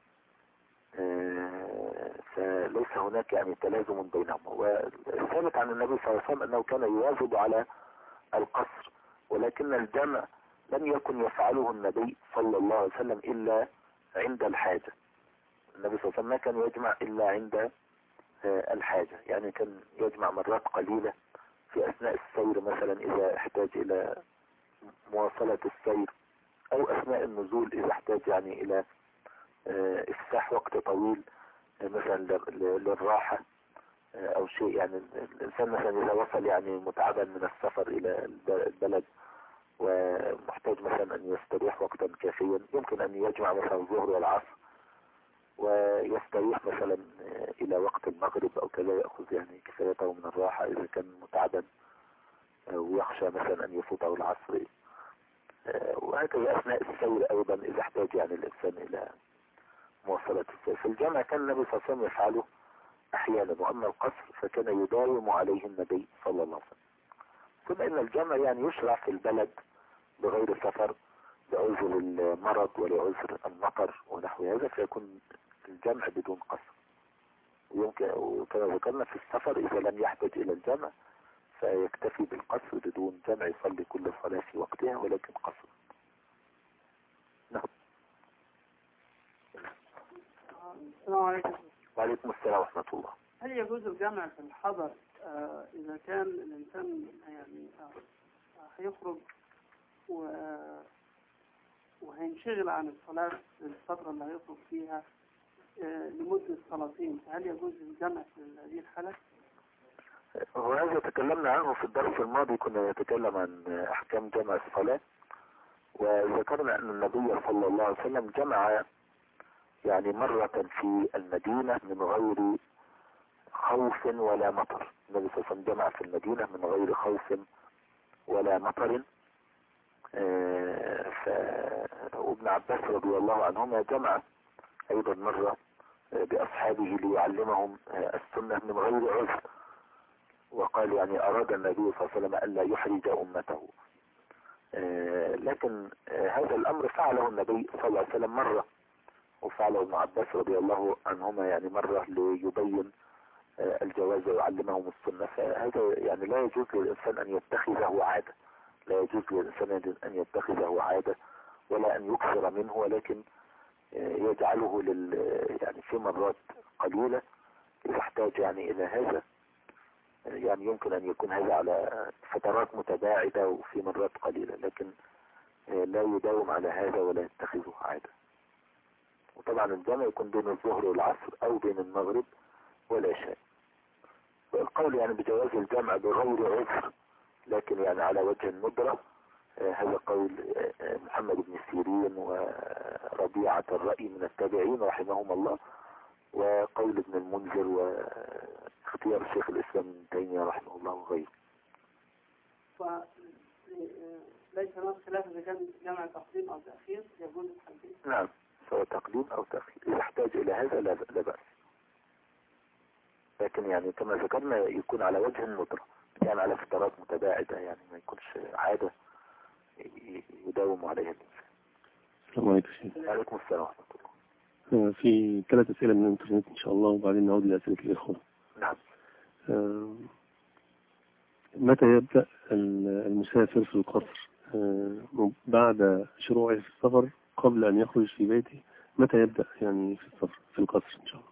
آه فليس هناك يعني تلازم بينهما. والثابت عن النبي صلى الله عليه وسلم انه كان يواظب على القصر، ولكن الجمع لم يكن يفعله النبي صلى الله عليه وسلم الا عند الحاجة. النبي صلى الله عليه وسلم ما كان يجمع الا عند آه الحاجة، يعني كان يجمع مرات قليلة في اثناء السير مثلا اذا احتاج الى مواصلة السير، او اثناء النزول اذا احتاج يعني الى آه افساح وقت طويل آه مثلا للراحة آه او شيء. يعني الانسان مثلا اذا وصل يعني متعبا من السفر الى البلد ومحتاج مثلا ان يستريح وقتا كافيا، يمكن ان يجمع مثلا الظهر والعصر ويستريح مثلا الى وقت المغرب او كذا، يأخذ يعني كفايته من الراحة اذا كان متعبا ويخشى مثلا ان يفوته العصر. وهكذا اثناء السير ايضا اذا احتاج يعني الانسان الى مواصلة السير. في الجامع كان النبي صلى الله عليه وسلم يفعله احيانا، واما القصر فكان يداوم عليه النبي صلى الله عليه وسلم. ثم ان الجمع يعني يشرع في البلد بغير سفر لعذر المرض ولعذر المطر ونحو هذا، فيكون الجمع بدون قصر. ويمكن وكما ذكرنا في السفر اذا لم يحتاج الى الجمع فيكتفي بالقصر بدون جمع، يصلي كل صلاة في وقتها ولكن قصر. نعم. السلام عليكم. وعليكم السلام ورحمة الله. هل يجوز الجمع في الحضر آه إذا كان الإنسان يعني آه هيخرج و... وهينشغل عن الصلاة الفترة اللي هيخرج فيها آه، لمدة صلاتين، هل يجوز الجمع في هذه الحالة؟ وهذا تكلمنا عنه في الدرس الماضي، كنا نتكلم عن أحكام جمع الصلاة، وذكرنا أن النبي صلى الله عليه وسلم جمع يعني مرة في المدينة من غير خوف ولا مطر. النبي صلى الله عليه وسلم جمع في المدينة من غير خوف ولا مطر. وابن عباس رضي الله عنهما جمع أيضا مرة بأصحابه ليعلمهم السنة من غير عذر، وقال يعني أراد النبي صلى الله عليه وسلم ألا يحرج أمته. لكن هذا الأمر فعله النبي صلى الله عليه وسلم مرة، وفعله ابن عباس رضي الله عنهما يعني مرة ليبين الجواز ويعلمهم السنة. فهذا يعني لا يجوز للإنسان أن يتخذه عادة، لا يجوز للإنسان أن يتخذه عادة ولا أن يكثر منه، ولكن يجعله لل يعني في مرات قليلة إذا احتاج يعني إلى هذا. يعني يمكن أن يكون هذا على فترات متباعدة وفي مرات قليلة، لكن لا يداوم على هذا ولا يتخذه عادة. وطبعا الجمع يكون بين الظهر والعصر أو بين المغرب والعشاء. والقول يعني بجواز الجمع بغير عذر لكن يعني على وجه الندرة، هذا قول محمد بن سيرين وربيعة الرأي من التابعين رحمهم الله، وقول ابن المنذر واختيار الشيخ الإسلام ابن تيمية رحمه الله وغيره. فليس هناك خلاف إذا كان جمع تقديم أو تأخير يجوز الحالتين؟ نعم، سواء تقديم أو تأخير إذا احتاج إلى هذا لا لا بأس، لكن يعني كما ذكرنا يكون على وجه الندرة، يعني على فترات متباعدة، يعني ما يكونش عادة يداوم عليها الإنسان. السلام عليكم شيخ. وعليكم السلام ورحمة الله. في ثلاث أسئلة من الإنترنت إن شاء الله، وبعدين نعود لأسئلة الإخوة. نعم. متى يبدأ المسافر في القصر بعد شروعه في السفر قبل أن يخرج في بيته؟ متى يبدأ يعني في السفر في القصر إن شاء الله؟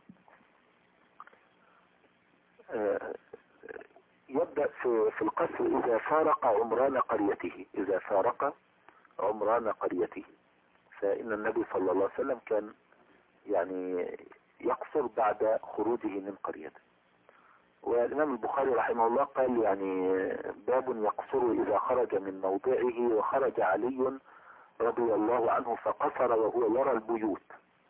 يبدأ في في القصر إذا فارق عمران قريته، إذا فارق عمران قريته. فإن النبي صلى الله عليه وسلم كان يعني يقصر بعد خروجه من قريته. والإمام البخاري رحمه الله قال يعني باب يقصر إذا خرج من موضعه، وخرج علي رضي الله عنه فقصر وهو يرى البيوت،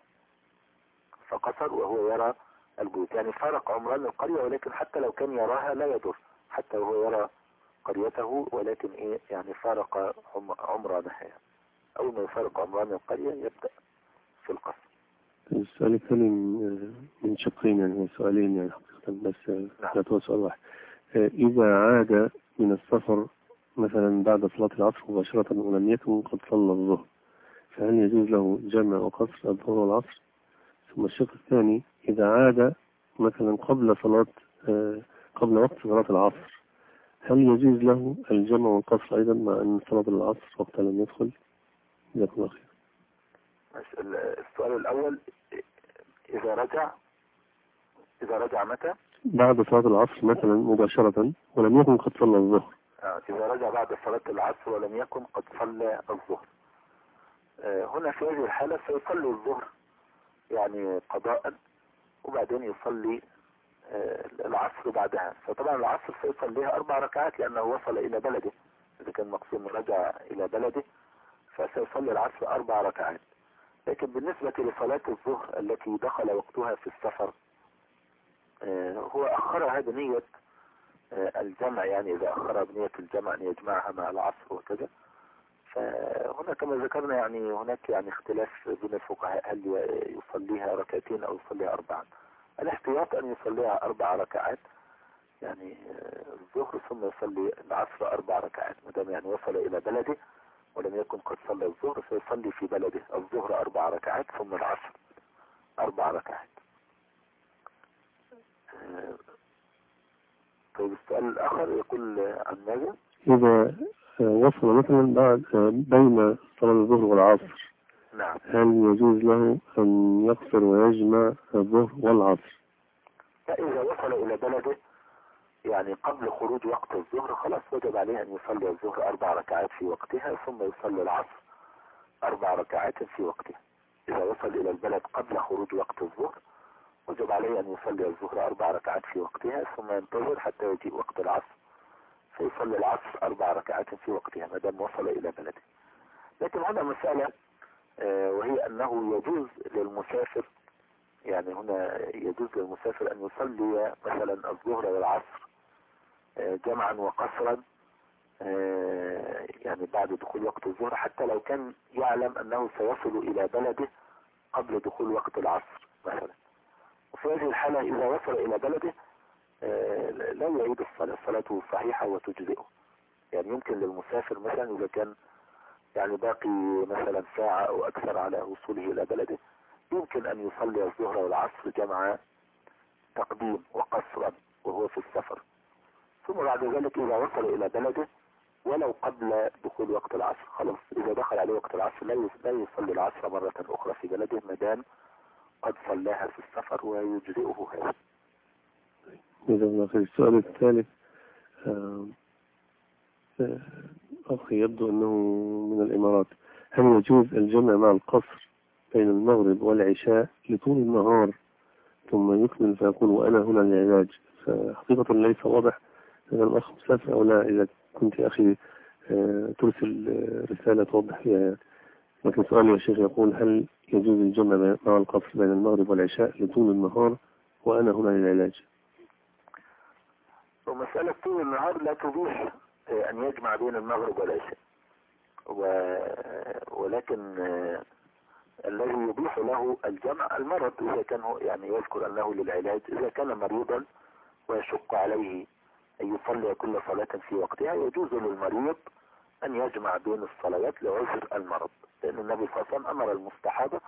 فقصر وهو يرى البيوت، يعني فارق عمران القرية، ولكن حتى لو كان يراها لا يضر، حتى وهو يرى قريته، ولكن إيه يعني فارق عمرانها. يعني أول ما يفارق عمران القرية يبدأ في القصر. السؤال الثاني من شقين، يعني سؤالين يعني حقيقة، بس لا هو سؤال واحد. إذا عاد من السفر مثلا بعد صلاة العصر مباشرة ولم يكن قد صلى الظهر، فهل يجوز له جمع وقصر الظهر والعصر؟ ثم الشق الثاني، إذا عاد مثلا قبل صلاة قبل وقت صلاة العصر، هل يجوز له الجمع والقصر أيضا مع أن صلاة العصر وقتها لم يدخل؟ جزاكم الله خير. السؤال الأول، إذا رجع إذا رجع متى؟ بعد صلاة العصر مثلا مباشرة ولم يكن قد صلى الظهر. آه إذا رجع بعد صلاة العصر ولم يكن قد صلى الظهر، آه هنا في هذه الحالة سيصلي الظهر يعني قضاء، وبعدين يصلي آه العصر بعدها. فطبعا العصر سيصليها أربع ركعات لأنه وصل إلى بلده، إذا كان مقصود رجع إلى بلده فسيصلي العصر أربع ركعات. لكن بالنسبة لصلاة الظهر التي دخل وقتها في السفر، آه هو أخرها بنية آه الجمع، يعني إذا أخرها بنية الجمع أن يجمعها مع العصر وكذا. فهنا كما ذكرنا يعني هناك يعني اختلاف بين الفقهاء، هل يصليها ركعتين أو يصليها أربعا. الاحتياط أن يصليها أربع ركعات، يعني آه الظهر ثم يصلي العصر أربع ركعات، مدام يعني وصل إلى بلده ولم يكن قد صلى الظهر فيصلي في بلده الظهر أربع ركعات ثم العصر أربع ركعات. طيب السؤال الآخر يقول عن ماذا؟ إذا وصل مثلا بعد بين صلاة الظهر والعصر، نعم، هل يجوز له أن يقصر ويجمع الظهر والعصر؟ لا، إذا وصل إلى بلده يعني قبل خروج وقت الظهر خلاص وجب عليه أن يصلي الظهر أربع ركعات في وقتها، ثم يصلي العصر أربع ركعات في وقتها. إذا وصل إلى البلد قبل خروج وقت الظهر وجب عليه أن يصلي الظهر أربع ركعات في وقتها، ثم ينتظر حتى يجيء وقت العصر فيصلي العصر أربع ركعات في وقتها ما دام وصل إلى بلده. لكن هنا مسألة آه وهي أنه يجوز للمسافر، يعني هنا يجوز للمسافر أن يصلي مثلا الظهر والعصر آه جمعا وقصرا آه يعني بعد دخول وقت الظهر، حتى لو كان يعلم أنه سيصل إلى بلده قبل دخول وقت العصر مثلا. وفي هذه الحالة إذا وصل إلى بلده آه لا يعيد الصلاة، صلاته صحيحة وتجزئه. يعني يمكن للمسافر مثلا إذا كان يعني باقي مثلا ساعة أو أكثر على وصوله إلى بلده يمكن أن يصلي الظهر والعصر جمع تقديم وقصرا وهو في السفر، ثم بعد ذلك إذا وصل إلى بلده ولو قبل دخول وقت العصر خلاص إذا دخل عليه وقت العصر لا يصلي العصر مرة أخرى في بلده مدام قد صلاها في السفر ويجزئه هذا. في السؤال الثالث أخي يبدو أنه من الإمارات، هل يجوز الجمع مع القصر بين المغرب والعشاء لطول النهار ثم يكمل فيقول وأنا هنا للعلاج؟ فحقيقة ليس واضح إذا الأخ مسافر أو لا. إذا كنت أخي ترسل رسالة توضح فيها. لكن سؤالي يا شيخ يقول هل يجوز الجمع مع القصر بين المغرب والعشاء لطول النهار وأنا هنا للعلاج؟ ومسألة طول النهار لا تبيح أن يجمع بين المغرب والعشاء، ولكن الذي يبيح له الجمع المرض إذا كان يعني يذكر أنه للعلاج. إذا كان مريضا ويشق عليه أن يصلي كل صلاة في وقتها يجوز للمريض أن يجمع بين الصلوات لعذر المرض، لأن النبي صلى الله عليه وسلم أمر المستحاضة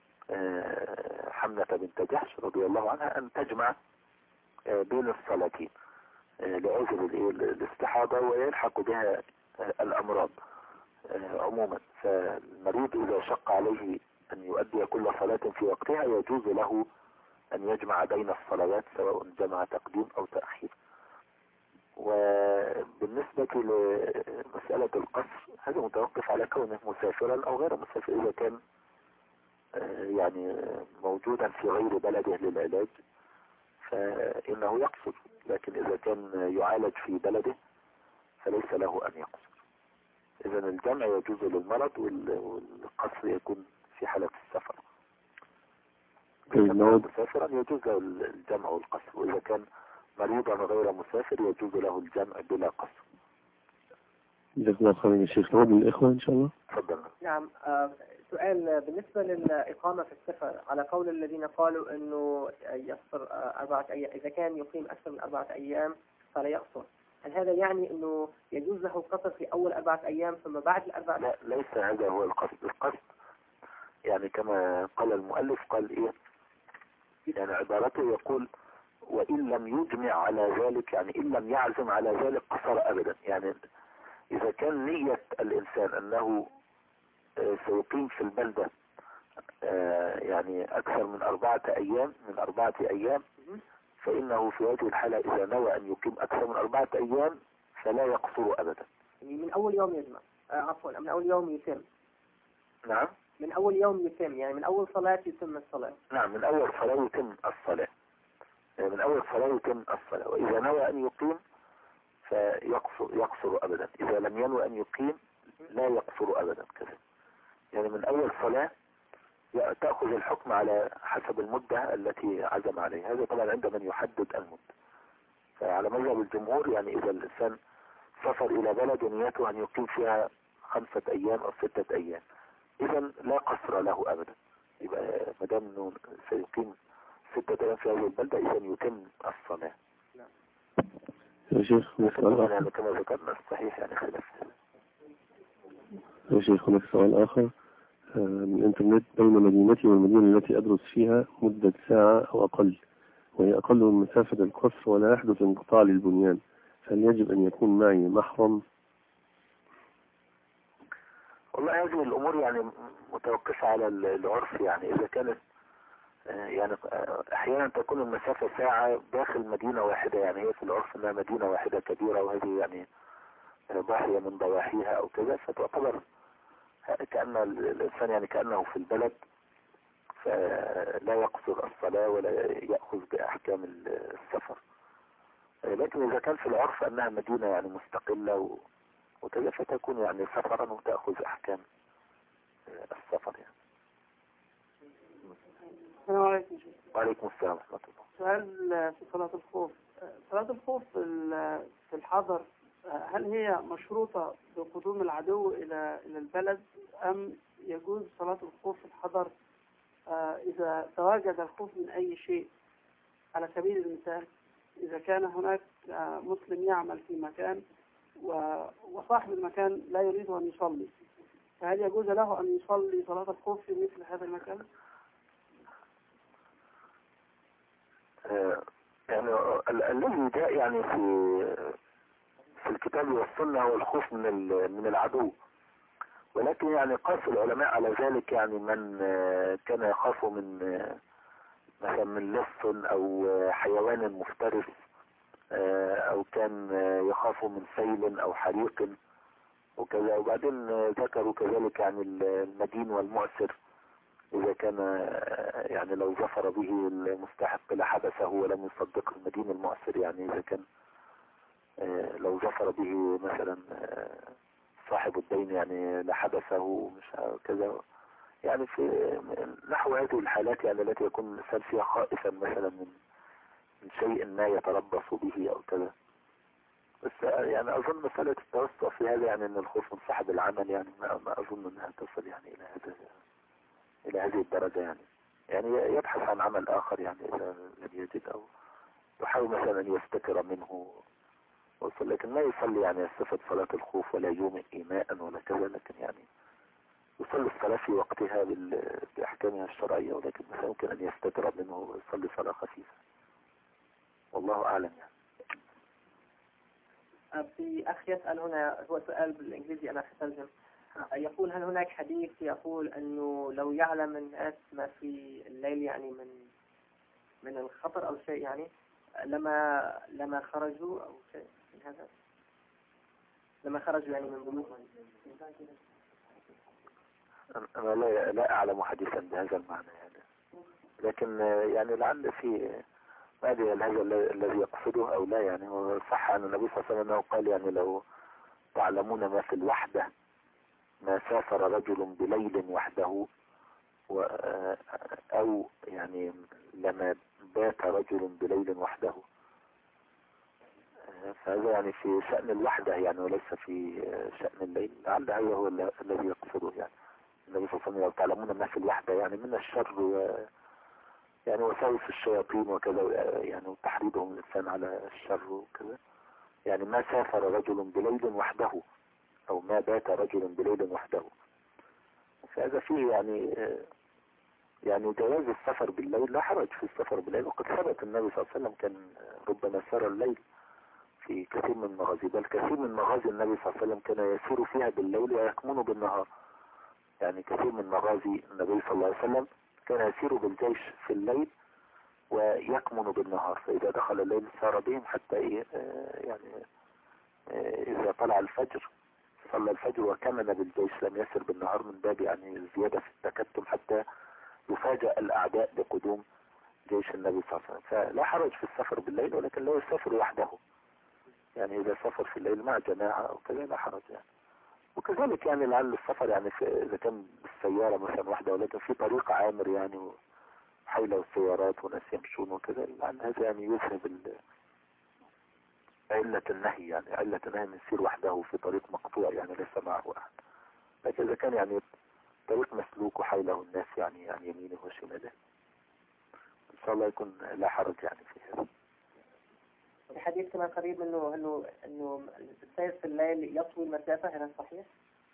حمنة بنت جحش رضي الله عنها أن تجمع بين الصلاتين لعذر الاستحاضة ويلحق بها الأمراض عموما. فالمريض إذا شق عليه أن يؤدي كل صلاة في وقتها يجوز له أن يجمع بين الصلوات سواء جمع تقديم أو تأخير. وبالنسبة لمسألة القصر هذا متوقف على كونه مسافرا أو غير مسافر. إذا كان يعني موجودا في غير بلده للعلاج فإنه يقصر، لكن إذا كان يعالج في بلده فليس له أن يقصر. إذا الجمع يجوز للمرض والقصر يكون في حالة السفر. إذا كان مسافرا يجوز له الجمع والقصر، وإذا كان مريضا غير مسافر يجوز له الجمع بلا قصر. جزاك الله خير يا شيخ. نود من الإخوة إن شاء الله. تفضل. نعم آه سؤال بالنسبة للإقامة في السفر على قول الذين قالوا إنه يقصر أربعة أيام، إذا كان يقيم أكثر من أربعة أيام فلا يقصر، هل هذا يعني إنه يجوز له القصر في أول أربعة أيام ثم بعد الأربعة؟ لا ليس هذا هو القصد. القصد يعني كما قال المؤلف قال إيه يعني عبارته يقول وإن لم يجمع على ذلك، يعني إن لم يعزم على ذلك قصر أبدا. يعني إذا كان نية الإنسان أنه سيقيم في البلدة يعني أكثر من أربعة أيام من أربعة أيام فإنه في هذه الحالة إذا نوى أن يقيم أكثر من أربعة أيام فلا يقصر أبدا. يعني من أول يوم يجمع آه عفوا من أول يوم يتم. نعم من أول يوم يتم، يعني من أول صلاة يتم الصلاة. نعم من أول صلاة يتم الصلاة، من أول صلاة يتم الصلاة. وإذا نوى أن يقيم فيقصر يقصر أبدا، إذا لم ينوى أن يقيم لا يقصر أبدا كذا. يعني من أول صلاة تأخذ الحكم على حسب المدة التي عزم عليها. هذا طبعا عند من يحدد المدة. فعلى مذهب الجمهور يعني إذا الإنسان سافر إلى بلد نيته أن يقيم فيها خمسة أيام أو ستة أيام إذا لا قصر له أبدا. يبقى ما دام إنه سيقيم ستة أيام في هذه البلدة إذا يتم الصلاة. يا شيخ طبعا يعني كما ذكرنا الصحيح يعني خلاف. يا شيخ هناك سؤال آخر من الإنترنت. بين مدينتي والمدينة التي أدرس فيها مدة ساعة أو أقل، وهي أقل من مسافة القصر ولا يحدث انقطاع للبنيان، هل يجب أن يكون معي محرم؟ والله هذه الأمور يعني متوقفة على العرف. يعني إذا كانت يعني احيانا تكون المسافة ساعة داخل مدينة واحدة، يعني هي في العرف انها مدينة واحدة كبيرة وهذه يعني ضاحية من ضواحيها او كذا، فتعتبر كأن الانسان يعني كأنه في البلد، فلا يقصر الصلاة ولا يأخذ بأحكام السفر. لكن إذا كان في العرف أنها مدينة يعني مستقلة وكذا فتكون يعني سفرا وتأخذ أحكام السفر يعني. السلام عليكم. وعليكم السلام ورحمة الله. سؤال في صلاة الخوف. صلاة الخوف في الحضر هل هي مشروطة بقدوم العدو إلى إلى البلد، أم يجوز صلاة الخوف في الحضر إذا تواجد الخوف من أي شيء؟ على سبيل المثال إذا كان هناك مسلم يعمل في مكان وصاحب المكان لا يريد أن يصلي، فهل يجوز له أن يصلي صلاة الخوف في مثل هذا المكان؟ يعني الذي جاء يعني في في الكتاب والسنة هو الخوف من من العدو، ولكن يعني قاس العلماء على ذلك يعني من كان يخاف من مثلا من لص او حيوان مفترس، او كان يخاف من سيل او حريق وكذا. وبعدين ذكروا كذلك يعني المدين والمؤسر، اذا كان يعني لو ظفر به المستحق لحبسه ولم يصدق المدين المؤسر، يعني اذا كان لو ظفر به مثلا صاحب الدين يعني لحبسه مش كذا، يعني في نحو هذه الحالات يعني التي يكون الانسان فيها خائفا مثلا من من شيء ما يتربص به او كذا. بس يعني اظن مسألة التوسع في هذا يعني ان الخوف من صاحب العمل يعني ما, ما اظن انها تصل يعني الى هذا الى هذه الدرجة، يعني يعني يبحث عن عمل اخر يعني اذا لم يجد، او يحاول مثلا ان يفتكر منه وصل، لكن ما يصلي يعني صفة صلاة الخوف ولا يوم إيماء ولا كذا، لكن يعني يصلي الصلاة في وقتها بأحكامها الشرعية، ولكن مثلا يمكن أن يستتر منه ويصلي صلاة خفيفة، والله أعلم يعني. في أخ يسأل هنا، هو سؤال بالإنجليزي أنا حترجم، يقول هل هناك حديث يقول أنه لو يعلم الناس ما في الليل يعني من من الخطر أو شيء يعني لما لما خرجوا أو شيء من هذا، لما خرجوا يعني من بيوتهم؟ أنا لا لا أعلم حديثا بهذا المعنى يعني، لكن يعني لعل في ما أدري هل هذا الذي يقصده أو لا. يعني هو صح عن النبي صلى الله عليه وسلم قال يعني لو تعلمون ما في الوحدة ما سافر رجل بليل وحده، أو يعني لما بات رجل بليل وحده، فهذا يعني في شأن الوحدة يعني وليس في شأن الليل. لعل هذا هو الذي يقصده يعني النبي صلى الله عليه وسلم لو تعلمون ما في الوحدة يعني من الشر و يعني وساوس الشياطين وكذا، يعني وتحريضهم الإنسان على الشر وكذا، يعني ما سافر رجل بليل وحده أو ما بات رجل بليل وحده، فهذا فيه يعني يعني جواز السفر بالليل، لا حرج في السفر بالليل. وقد ثبت النبي صلى الله عليه وسلم كان ربما سار الليل في كثير من المغازي، بل كثير من مغازي النبي صلى الله عليه وسلم كان يسير فيها بالليل ويكمن بالنهار. يعني كثير من مغازي النبي صلى الله عليه وسلم كان يسير بالجيش في الليل ويكمن بالنهار، فإذا دخل الليل سار بهم حتى إيه يعني إذا طلع الفجر صلى الفجر وكمن بالجيش، لم يسر بالنهار من باب يعني الزيادة في التكتم حتى يفاجأ الأعداء بقدوم جيش النبي صلى الله عليه وسلم. فلا حرج في السفر بالليل، ولكن لا يسافر وحده، يعني إذا سافر في الليل مع جماعة أو كذا لا حرج يعني. وكذلك يعني لعل السفر يعني في إذا كان بالسيارة مثلا واحدة، ولكن في طريق عامر يعني حوله السيارات وناس يمشون وكذا، لعل هذا يعني يذهب علة النهي، يعني علة النهي من يسير وحده في طريق مقطوع يعني ليس معه أحد. لكن إذا كان يعني طريق مسلوك وحوله الناس يعني يعني يمينه وشماله إن شاء الله يكون لا حرج يعني في هذا. الحديث كمان قريب انه انه انه السير في الليل يطوي المسافة، هذا صحيح؟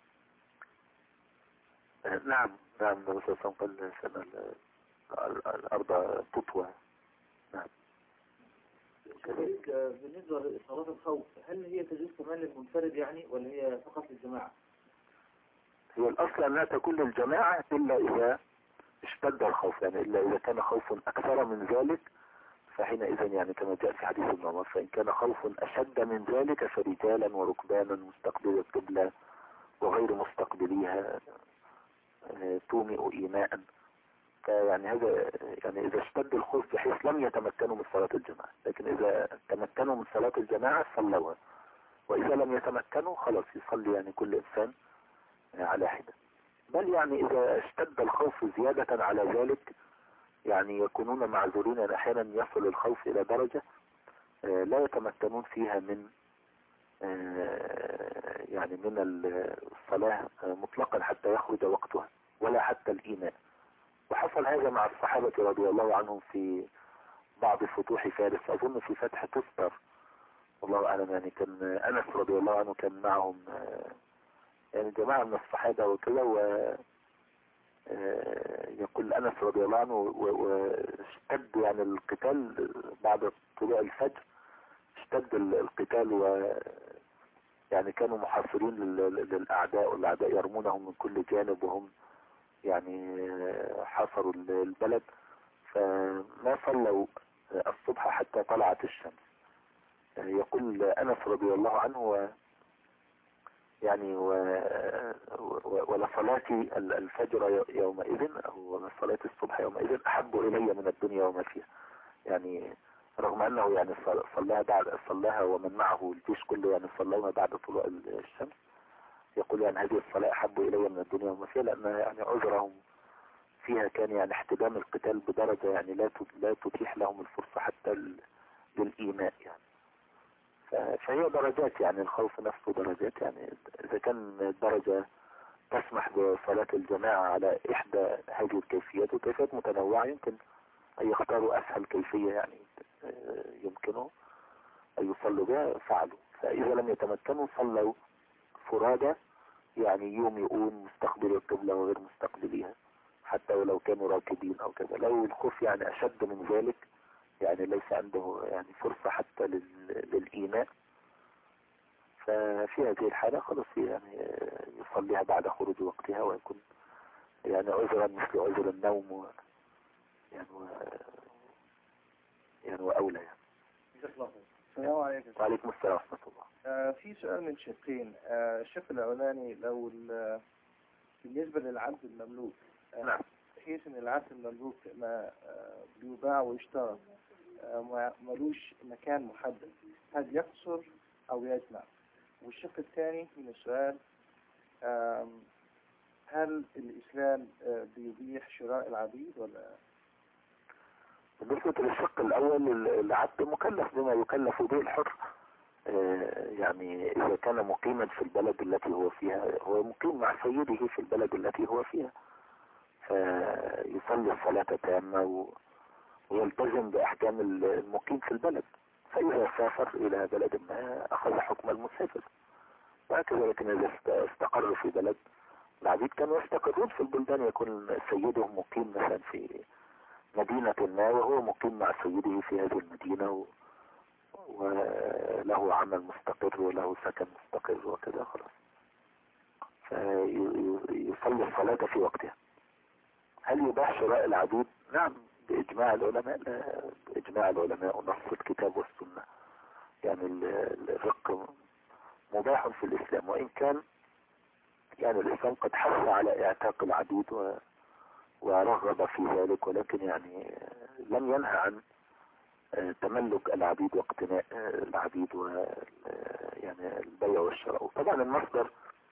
نعم نعم النبي صلى الله عليه وسلم قال الأرض تطوى. نعم. كذلك بالنسبة لصلاة الخوف هل هي تجوز كمان للمنفرد يعني ولا هي فقط للجماعة؟ هي الأصل أنها تكون للجماعة إلا إذا اشتد الخوف، يعني إلا إذا كان خوف أكثر من ذلك فحينئذ يعني كما جاء في حديث ابن عمر، فإن كان خوف أشد من ذلك فرجالا وركبانا مستقبل القبلة وغير مستقبليها تومئ إيماء. فيعني هذا يعني إذا اشتد الخوف بحيث لم يتمكنوا من صلاة الجماعة، لكن إذا تمكنوا من صلاة الجماعة صلوها، وإذا لم يتمكنوا خلاص يصلي يعني كل إنسان على حدة. بل يعني إذا اشتد الخوف زيادة على ذلك يعني يكونون معذورين، يعني أحيانا يصل الخوف إلى درجة لا يتمكنون فيها من يعني من الصلاة مطلقا حتى يخرج وقتها ولا حتى الإيماء. وحصل هذا مع الصحابة رضي الله عنهم في بعض فتوح فارس، أظن في فتح تستر والله أعلم، يعني كان أنس رضي الله عنه كان معهم يعني جماعة من الصحابة وكذا، و يقول أنس رضي الله عنه واشتد يعني القتال بعد طلوع الفجر، اشتد القتال و يعني كانوا محاصرين للأعداء، والأعداء يرمونهم من كل جانب وهم يعني حاصروا البلد، فما صلوا الصبح حتى طلعت الشمس. يقول أنس رضي الله عنه و يعني و... ولصلاتي الفجر يومئذ أو صلاة الصبح يومئذ أحب إلي من الدنيا وما فيها، يعني رغم أنه يعني صلاها بعد صلاها ومن معه الجيش كله يعني صلونا بعد طلوع الشمس، يقول يعني هذه الصلاة أحب إلي من الدنيا وما فيها، لأن يعني عذرهم فيها كان يعني احتدام القتال بدرجة يعني لا لا تتيح لهم الفرصة حتى للإيماء يعني. فهي درجات، يعني الخوف نفسه درجات، يعني إذا كان الدرجة تسمح بصلاة الجماعة على إحدى هذه الكيفيات، وكيفيات متنوعة يمكن أن يختاروا أسهل كيفية يعني يمكنه أن يصلوا بها فعلوا، فإذا لم يتمكنوا صلوا فرادى يعني يومئون مستقبل القبلة وغير مستقبليها حتى ولو كانوا راكبين أو كذا. لو الخوف يعني أشد من ذلك يعني ليس عنده يعني فرصة حتى للإيماء، ففي هذه الحالة خلاص يعني يصليها بعد خروج وقتها، ويكون يعني عذرا مثل عذر النوم و يعني و يعني وأولى يعني. السلام عليكم. وعليكم السلام ورحمة الله. آه في سؤال من شقين. آه الشق الأولاني لو بالنسبة للعبد المملوك، آه نعم. بحيث ان العبد المملوك ما آه بيباع ويشترى آه ملوش مكان محدد، هل يقصر أو يجمع؟ والشق الثاني من السؤال، آه هل الإسلام آه بيبيح شراء العبيد ولا؟ بالنسبة للشق الأول العبد مكلف بما يكلف به الحر، يعني إذا كان مقيما في البلد التي هو فيها هو مقيم مع سيده في البلد التي هو فيها، فيصلي الصلاة تامة ويلتزم بأحكام المقيم في البلد، فإذا سافر إلى بلد ما أخذ حكم المسافر وهكذا. لكن إذا استقر في بلد العبيد كانوا يستقرون في البلدان، يكون سيدهم مقيم مثلا في مدينة ما وهو مقيم مع سيده في هذه المدينة و... وله عمل مستقر وله سكن مستقر وكذا، خلاص فيصلي الصلاة في وقتها. هل يباح شراء العبيد؟ نعم بإجماع العلماء، بإجماع العلماء ونص الكتاب والسنة، يعني الرق مباح في الإسلام، وإن كان يعني الإسلام قد حث على اعتاق العبيد و ورغب في ذلك، ولكن يعني لم ينهى عن تملك العبيد واقتناء العبيد و يعني البيع والشراء. طبعا المصدر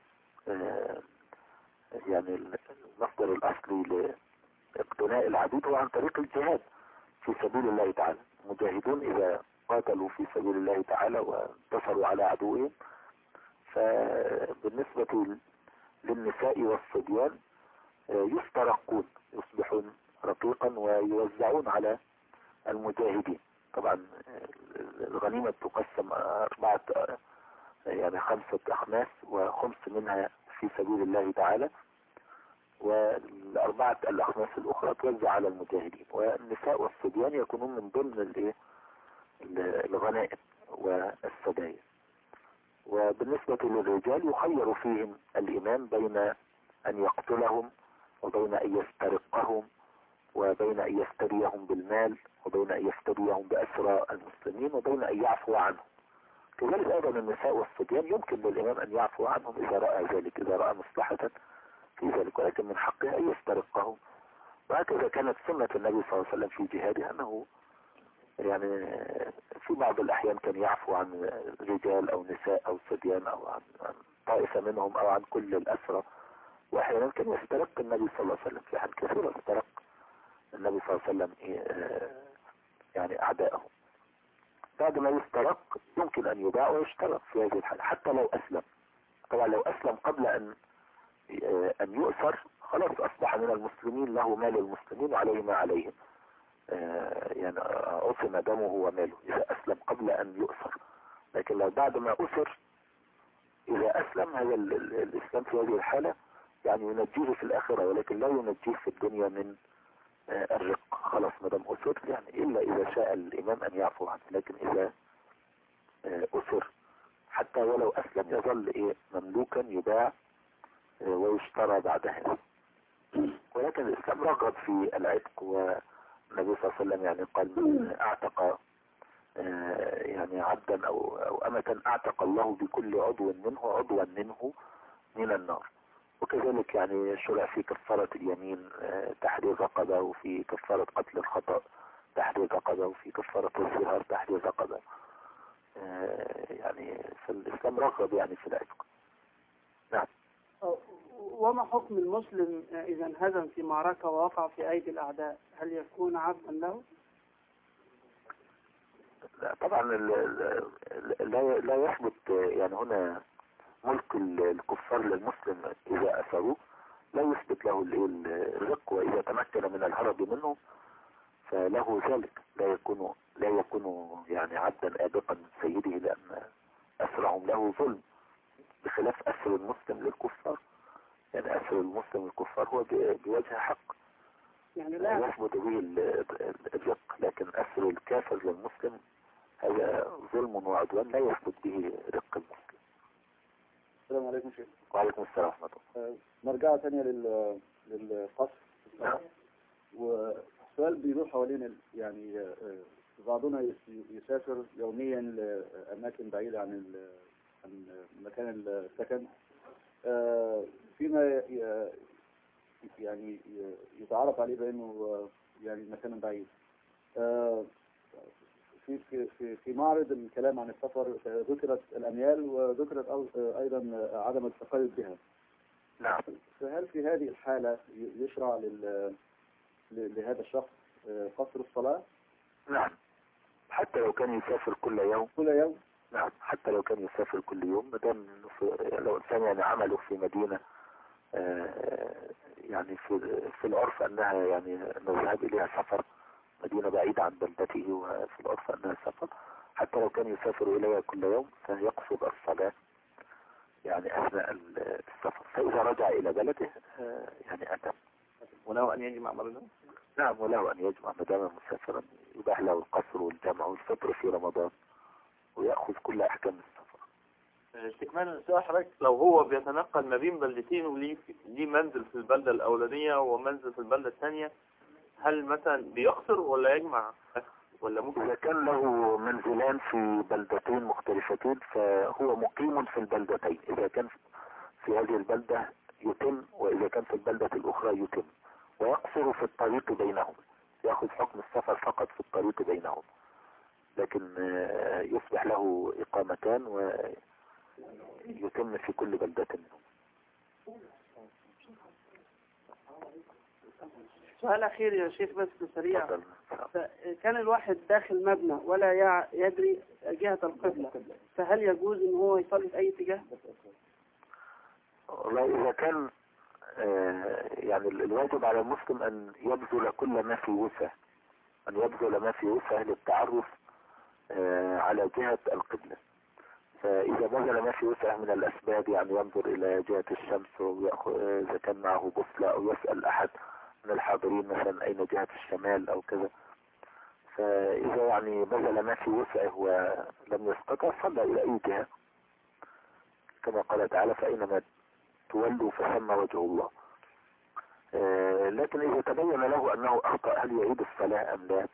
يعني المصدر الأصلي لاقتناء العبيد هو عن طريق الجهاد في سبيل الله تعالى. المجاهدون إذا قاتلوا في سبيل الله تعالى وانتصروا على عدوهم، فبالنسبة للنساء والصبيان يسترقون، يصبحون رقيقا ويوزعون على المجاهدين. طبعا الغنيمة تقسم أربعة يعني خمسة أخماس، وخمس منها في سبيل الله تعالى، والأربعة الأخماس الأخرى توزع على المجاهدين، والنساء والصبيان يكونون من ضمن الايه الغنائم والسبايا. وبالنسبة للرجال يخير فيهم الإمام بين أن يقتلهم وبين أن يسترقهم وبين أن يفتريهم بالمال، وبين أن يفتريهم بأسرى المسلمين، وبين أن يعفو عنهم. كذلك أيضا النساء والصبيان يمكن للإمام أن يعفو عنهم إذا رأى ذلك، إذا رأى مصلحة في ذلك، ولكن من حقه أن يسترقهم. وهكذا كانت سنة النبي صلى الله عليه وسلم في جهاده، أنه يعني في بعض الأحيان كان يعفو عن رجال أو نساء أو صبيان أو عن عن طائفة منهم أو عن كل الأسرى، وأحيانا كان يسترق النبي صلى الله عليه وسلم. في حال كثيرة استرق النبي صلى الله عليه وسلم يعني أعداءه. بعد ما يسترق يمكن أن يباع ويشترى في هذه الحالة حتى لو أسلم. طبعا لو أسلم قبل أن أن يؤثر خلاص أصبح من المسلمين، له مال المسلمين وعليه ما عليهم، يعني عصم دمه وماله إذا أسلم قبل أن يؤثر. لكن لو بعد ما أثر إذا أسلم، هذا الإسلام في هذه الحالة يعني ينجيه في الآخرة، ولكن لا ينجيه في الدنيا من الرق. خلاص ما دام أثر يعني، إلا إذا شاء الإمام أن يعفو عنه. لكن إذا أثر حتى ولو أسلم يظل إيه مملوكا يباع ويشترى بعد هذا. ولكن الإسلام رغب في العتق، والنبي صلى الله عليه وسلم يعني قال من أعتق يعني عبدا أو أو أمة أعتق الله بكل عضو منه عضوا منه من النار. وكذلك يعني شرع في كفارة اليمين تحرير رقبة، وفي كفارة قتل الخطأ تحرير رقبة، وفي كفارة الزهار تحرير رقبة. يعني فالإسلام رغب يعني في العتق. نعم. وما حكم المسلم إذا انهزم في معركة ووقع في أيدي الأعداء؟ هل يكون عبدا له؟ لا طبعا لا لا يثبت يعني هنا ملك الكفار للمسلم إذا أسروه، لا يثبت له الرق، وإذا تمكن من الهرب منه فله ذلك، لا يكون لا يكون يعني عبدا آبقا من سيده، لأن أسرهم له ظلم، بخلاف أسر المسلم للكفار. يعني أسر المسلم للكفار هو بوجه حق، يعني لا يثبت به الرق. لكن أسر الكافر للمسلم هذا ظلم وعدوان، لا يثبت به رق المسلم. السلام عليكم شيخ. وعليكم السلام ورحمة الله. نرجع ثانية لل للقصر. نعم. والسؤال بيدور حوالين يعني بعضنا يسافر يوميا لأماكن بعيدة عن عن مكان السكن، فيما يعني يتعرف عليه بأنه يعني مكان بعيد. في في في معرض الكلام عن السفر ذكرت الأميال وذكرت أيضا عدم التقيد بها. نعم. فهل في هذه الحالة يشرع لل لهذا الشخص قصر الصلاة؟ نعم، حتى لو كان يسافر كل يوم. كل يوم؟ نعم، حتى لو كان يسافر كل يوم، مدام لو إنسان يعني عمله في مدينة يعني في في العرف أنها يعني الذهاب إليها سفر، مدينة بعيدة عن بلدته وفي العرف أنها سفر، حتى لو كان يسافر إليها كل يوم فيقصد الصلاة يعني أثناء السفر، فإذا رجع إلى بلده يعني أتم. وله أن يجمع مرضا؟ نعم، وله أن يجمع مدام مسافرا، يباح له القصر والجمع والفطر في رمضان، ويأخذ كل أحكام السفر. استكمالا لسؤال حضرتك، لو هو بيتنقل ما بين بلدتين وليه ليه منزل في البلدة الأولانية ومنزل في البلدة الثانية، هل مثلا بيقصر ولا يجمع ولا ممكن؟ إذا كان له منزلان في بلدتين مختلفتين فهو مقيم في البلدتين، إذا كان في هذه البلدة يتم، وإذا كان في البلدة الأخرى يتم، ويقصر في الطريق بينهم، يأخذ حكم السفر فقط في الطريق بينهم، لكن يصبح له إقامتان ويتم في كل بلدة منهم. سؤال أخير يا شيخ بس سريع. كان الواحد داخل مبنى ولا يدري جهة القبلة، فهل يجوز إن هو يصلي في أي اتجاه؟ والله إذا كان يعني الواجب على المسلم أن يبذل كل ما في وسعه، أن يبذل ما في وسعه للتعرف على جهة القبلة. فإذا بذل ما في وسعه من الأسباب، يعني ينظر إلى جهة الشمس، إذا كان معه بوصلة، أو يسأل أحد من الحاضرين مثلا أين جهة الشمال أو كذا، فإذا يعني بذل ما في وسعه ولم يستطع صلى إلى أي جهة، كما قال تعالى فأينما تولوا فثم وجه الله. آه، لكن إذا تبين له أنه أخطأ هل يعيد الصلاة أم لا؟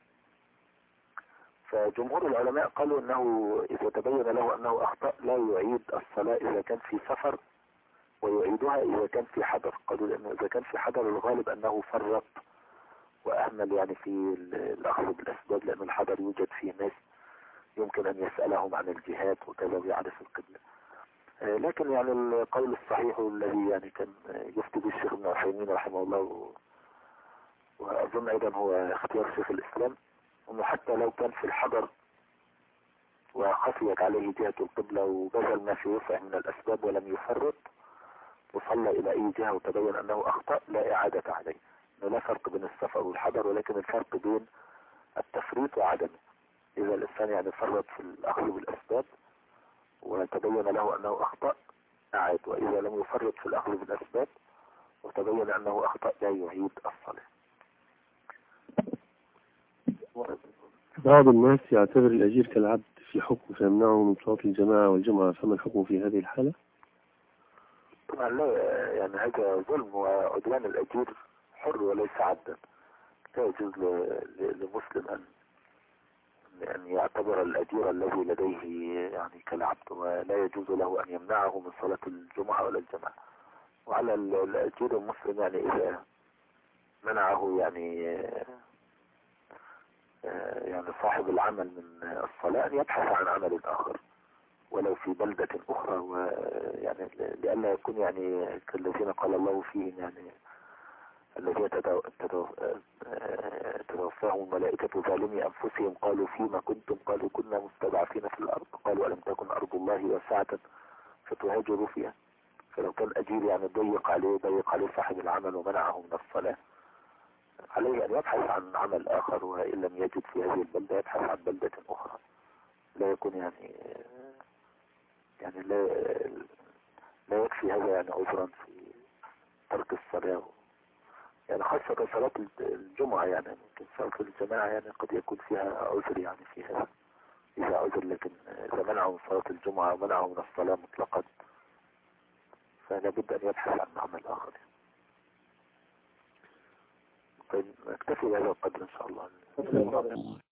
فجمهور العلماء قالوا أنه إذا تبين له أنه أخطأ لا يعيد الصلاة إذا كان في سفر، ويعيدها إذا كان في حضر. قالوا لأنه إذا كان في حضر الغالب أنه فرط وأهمل يعني في الأخذ بالأسباب، لأن الحضر يوجد فيه ناس يمكن أن يسألهم عن الجهاد وكذا ويعرف القبلة. لكن يعني القول الصحيح الذي يعني كان يفتي به الشيخ ابن عثيمين رحمه الله، وأظن أيضا هو اختيار شيخ الإسلام، أنه حتى لو كان في الحضر وخفيت عليه جهة القبلة وبذل ما في وسعه من الأسباب ولم يفرط وصلى إلى أي جهة وتبين أنه أخطأ لا إعادة عليه. إنه لا فرق بين السفر والحضر، ولكن الفرق بين التفريط وعدمه. إذا الإنسان يعني فرط في الأخذ بالأسباب وتبين له أنه أخطأ أعاد، وإذا لم يفرط في الأخذ بالأسباب وتبين أنه أخطأ لا يعيد الصلاة. بعض الناس يعتبر الأجير كالعبد في حكم فيمنعه من صلاة الجماعة والجمعة، فما الحكم في هذه الحالة؟ طبعا لا، يعني هذا ظلم، وعدوان الأجير حر وليس عبدا. لا يجوز لمسلم أن أن يعتبر الأجير الذي لديه يعني كالعبد، ولا يجوز له أن يمنعه من صلاة الجمعة ولا الجماعة. وعلى الأجير المسلم يعني إذا منعه يعني يعني صاحب العمل من الصلاة أن يبحث عن عمل آخر ولو في بلدة أخرى، ويعني لأن يكون يعني كالذين قال الله فيهم يعني الذين تتوفاهم الملائكة ظالمي أنفسهم قالوا فيما كنتم قالوا كنا مستضعفين في الأرض قالوا ألم تكن أرض الله واسعة فتهاجروا فيها. فلو كان أجير يعني ضيق عليه ضيق عليه صاحب العمل ومنعه من الصلاة، عليه أن يبحث عن عمل آخر، وإن لم يجد في هذه البلدة يبحث عن بلدة أخرى. لا يكون يعني يعني لا لا يكفي هذا يعني عذرا في ترك الصلاة، يعني خاصة صلاة الجمعة. يعني ممكن صلاة الجماعة يعني قد يكون فيها عذر يعني في هذا إذا عذر، لكن إذا منعه من صلاة الجمعة ومنعه من الصلاة مطلقا فلا بد أن يبحث عن عمل آخر. طيب نكتفي بهذا القدر إن شاء الله.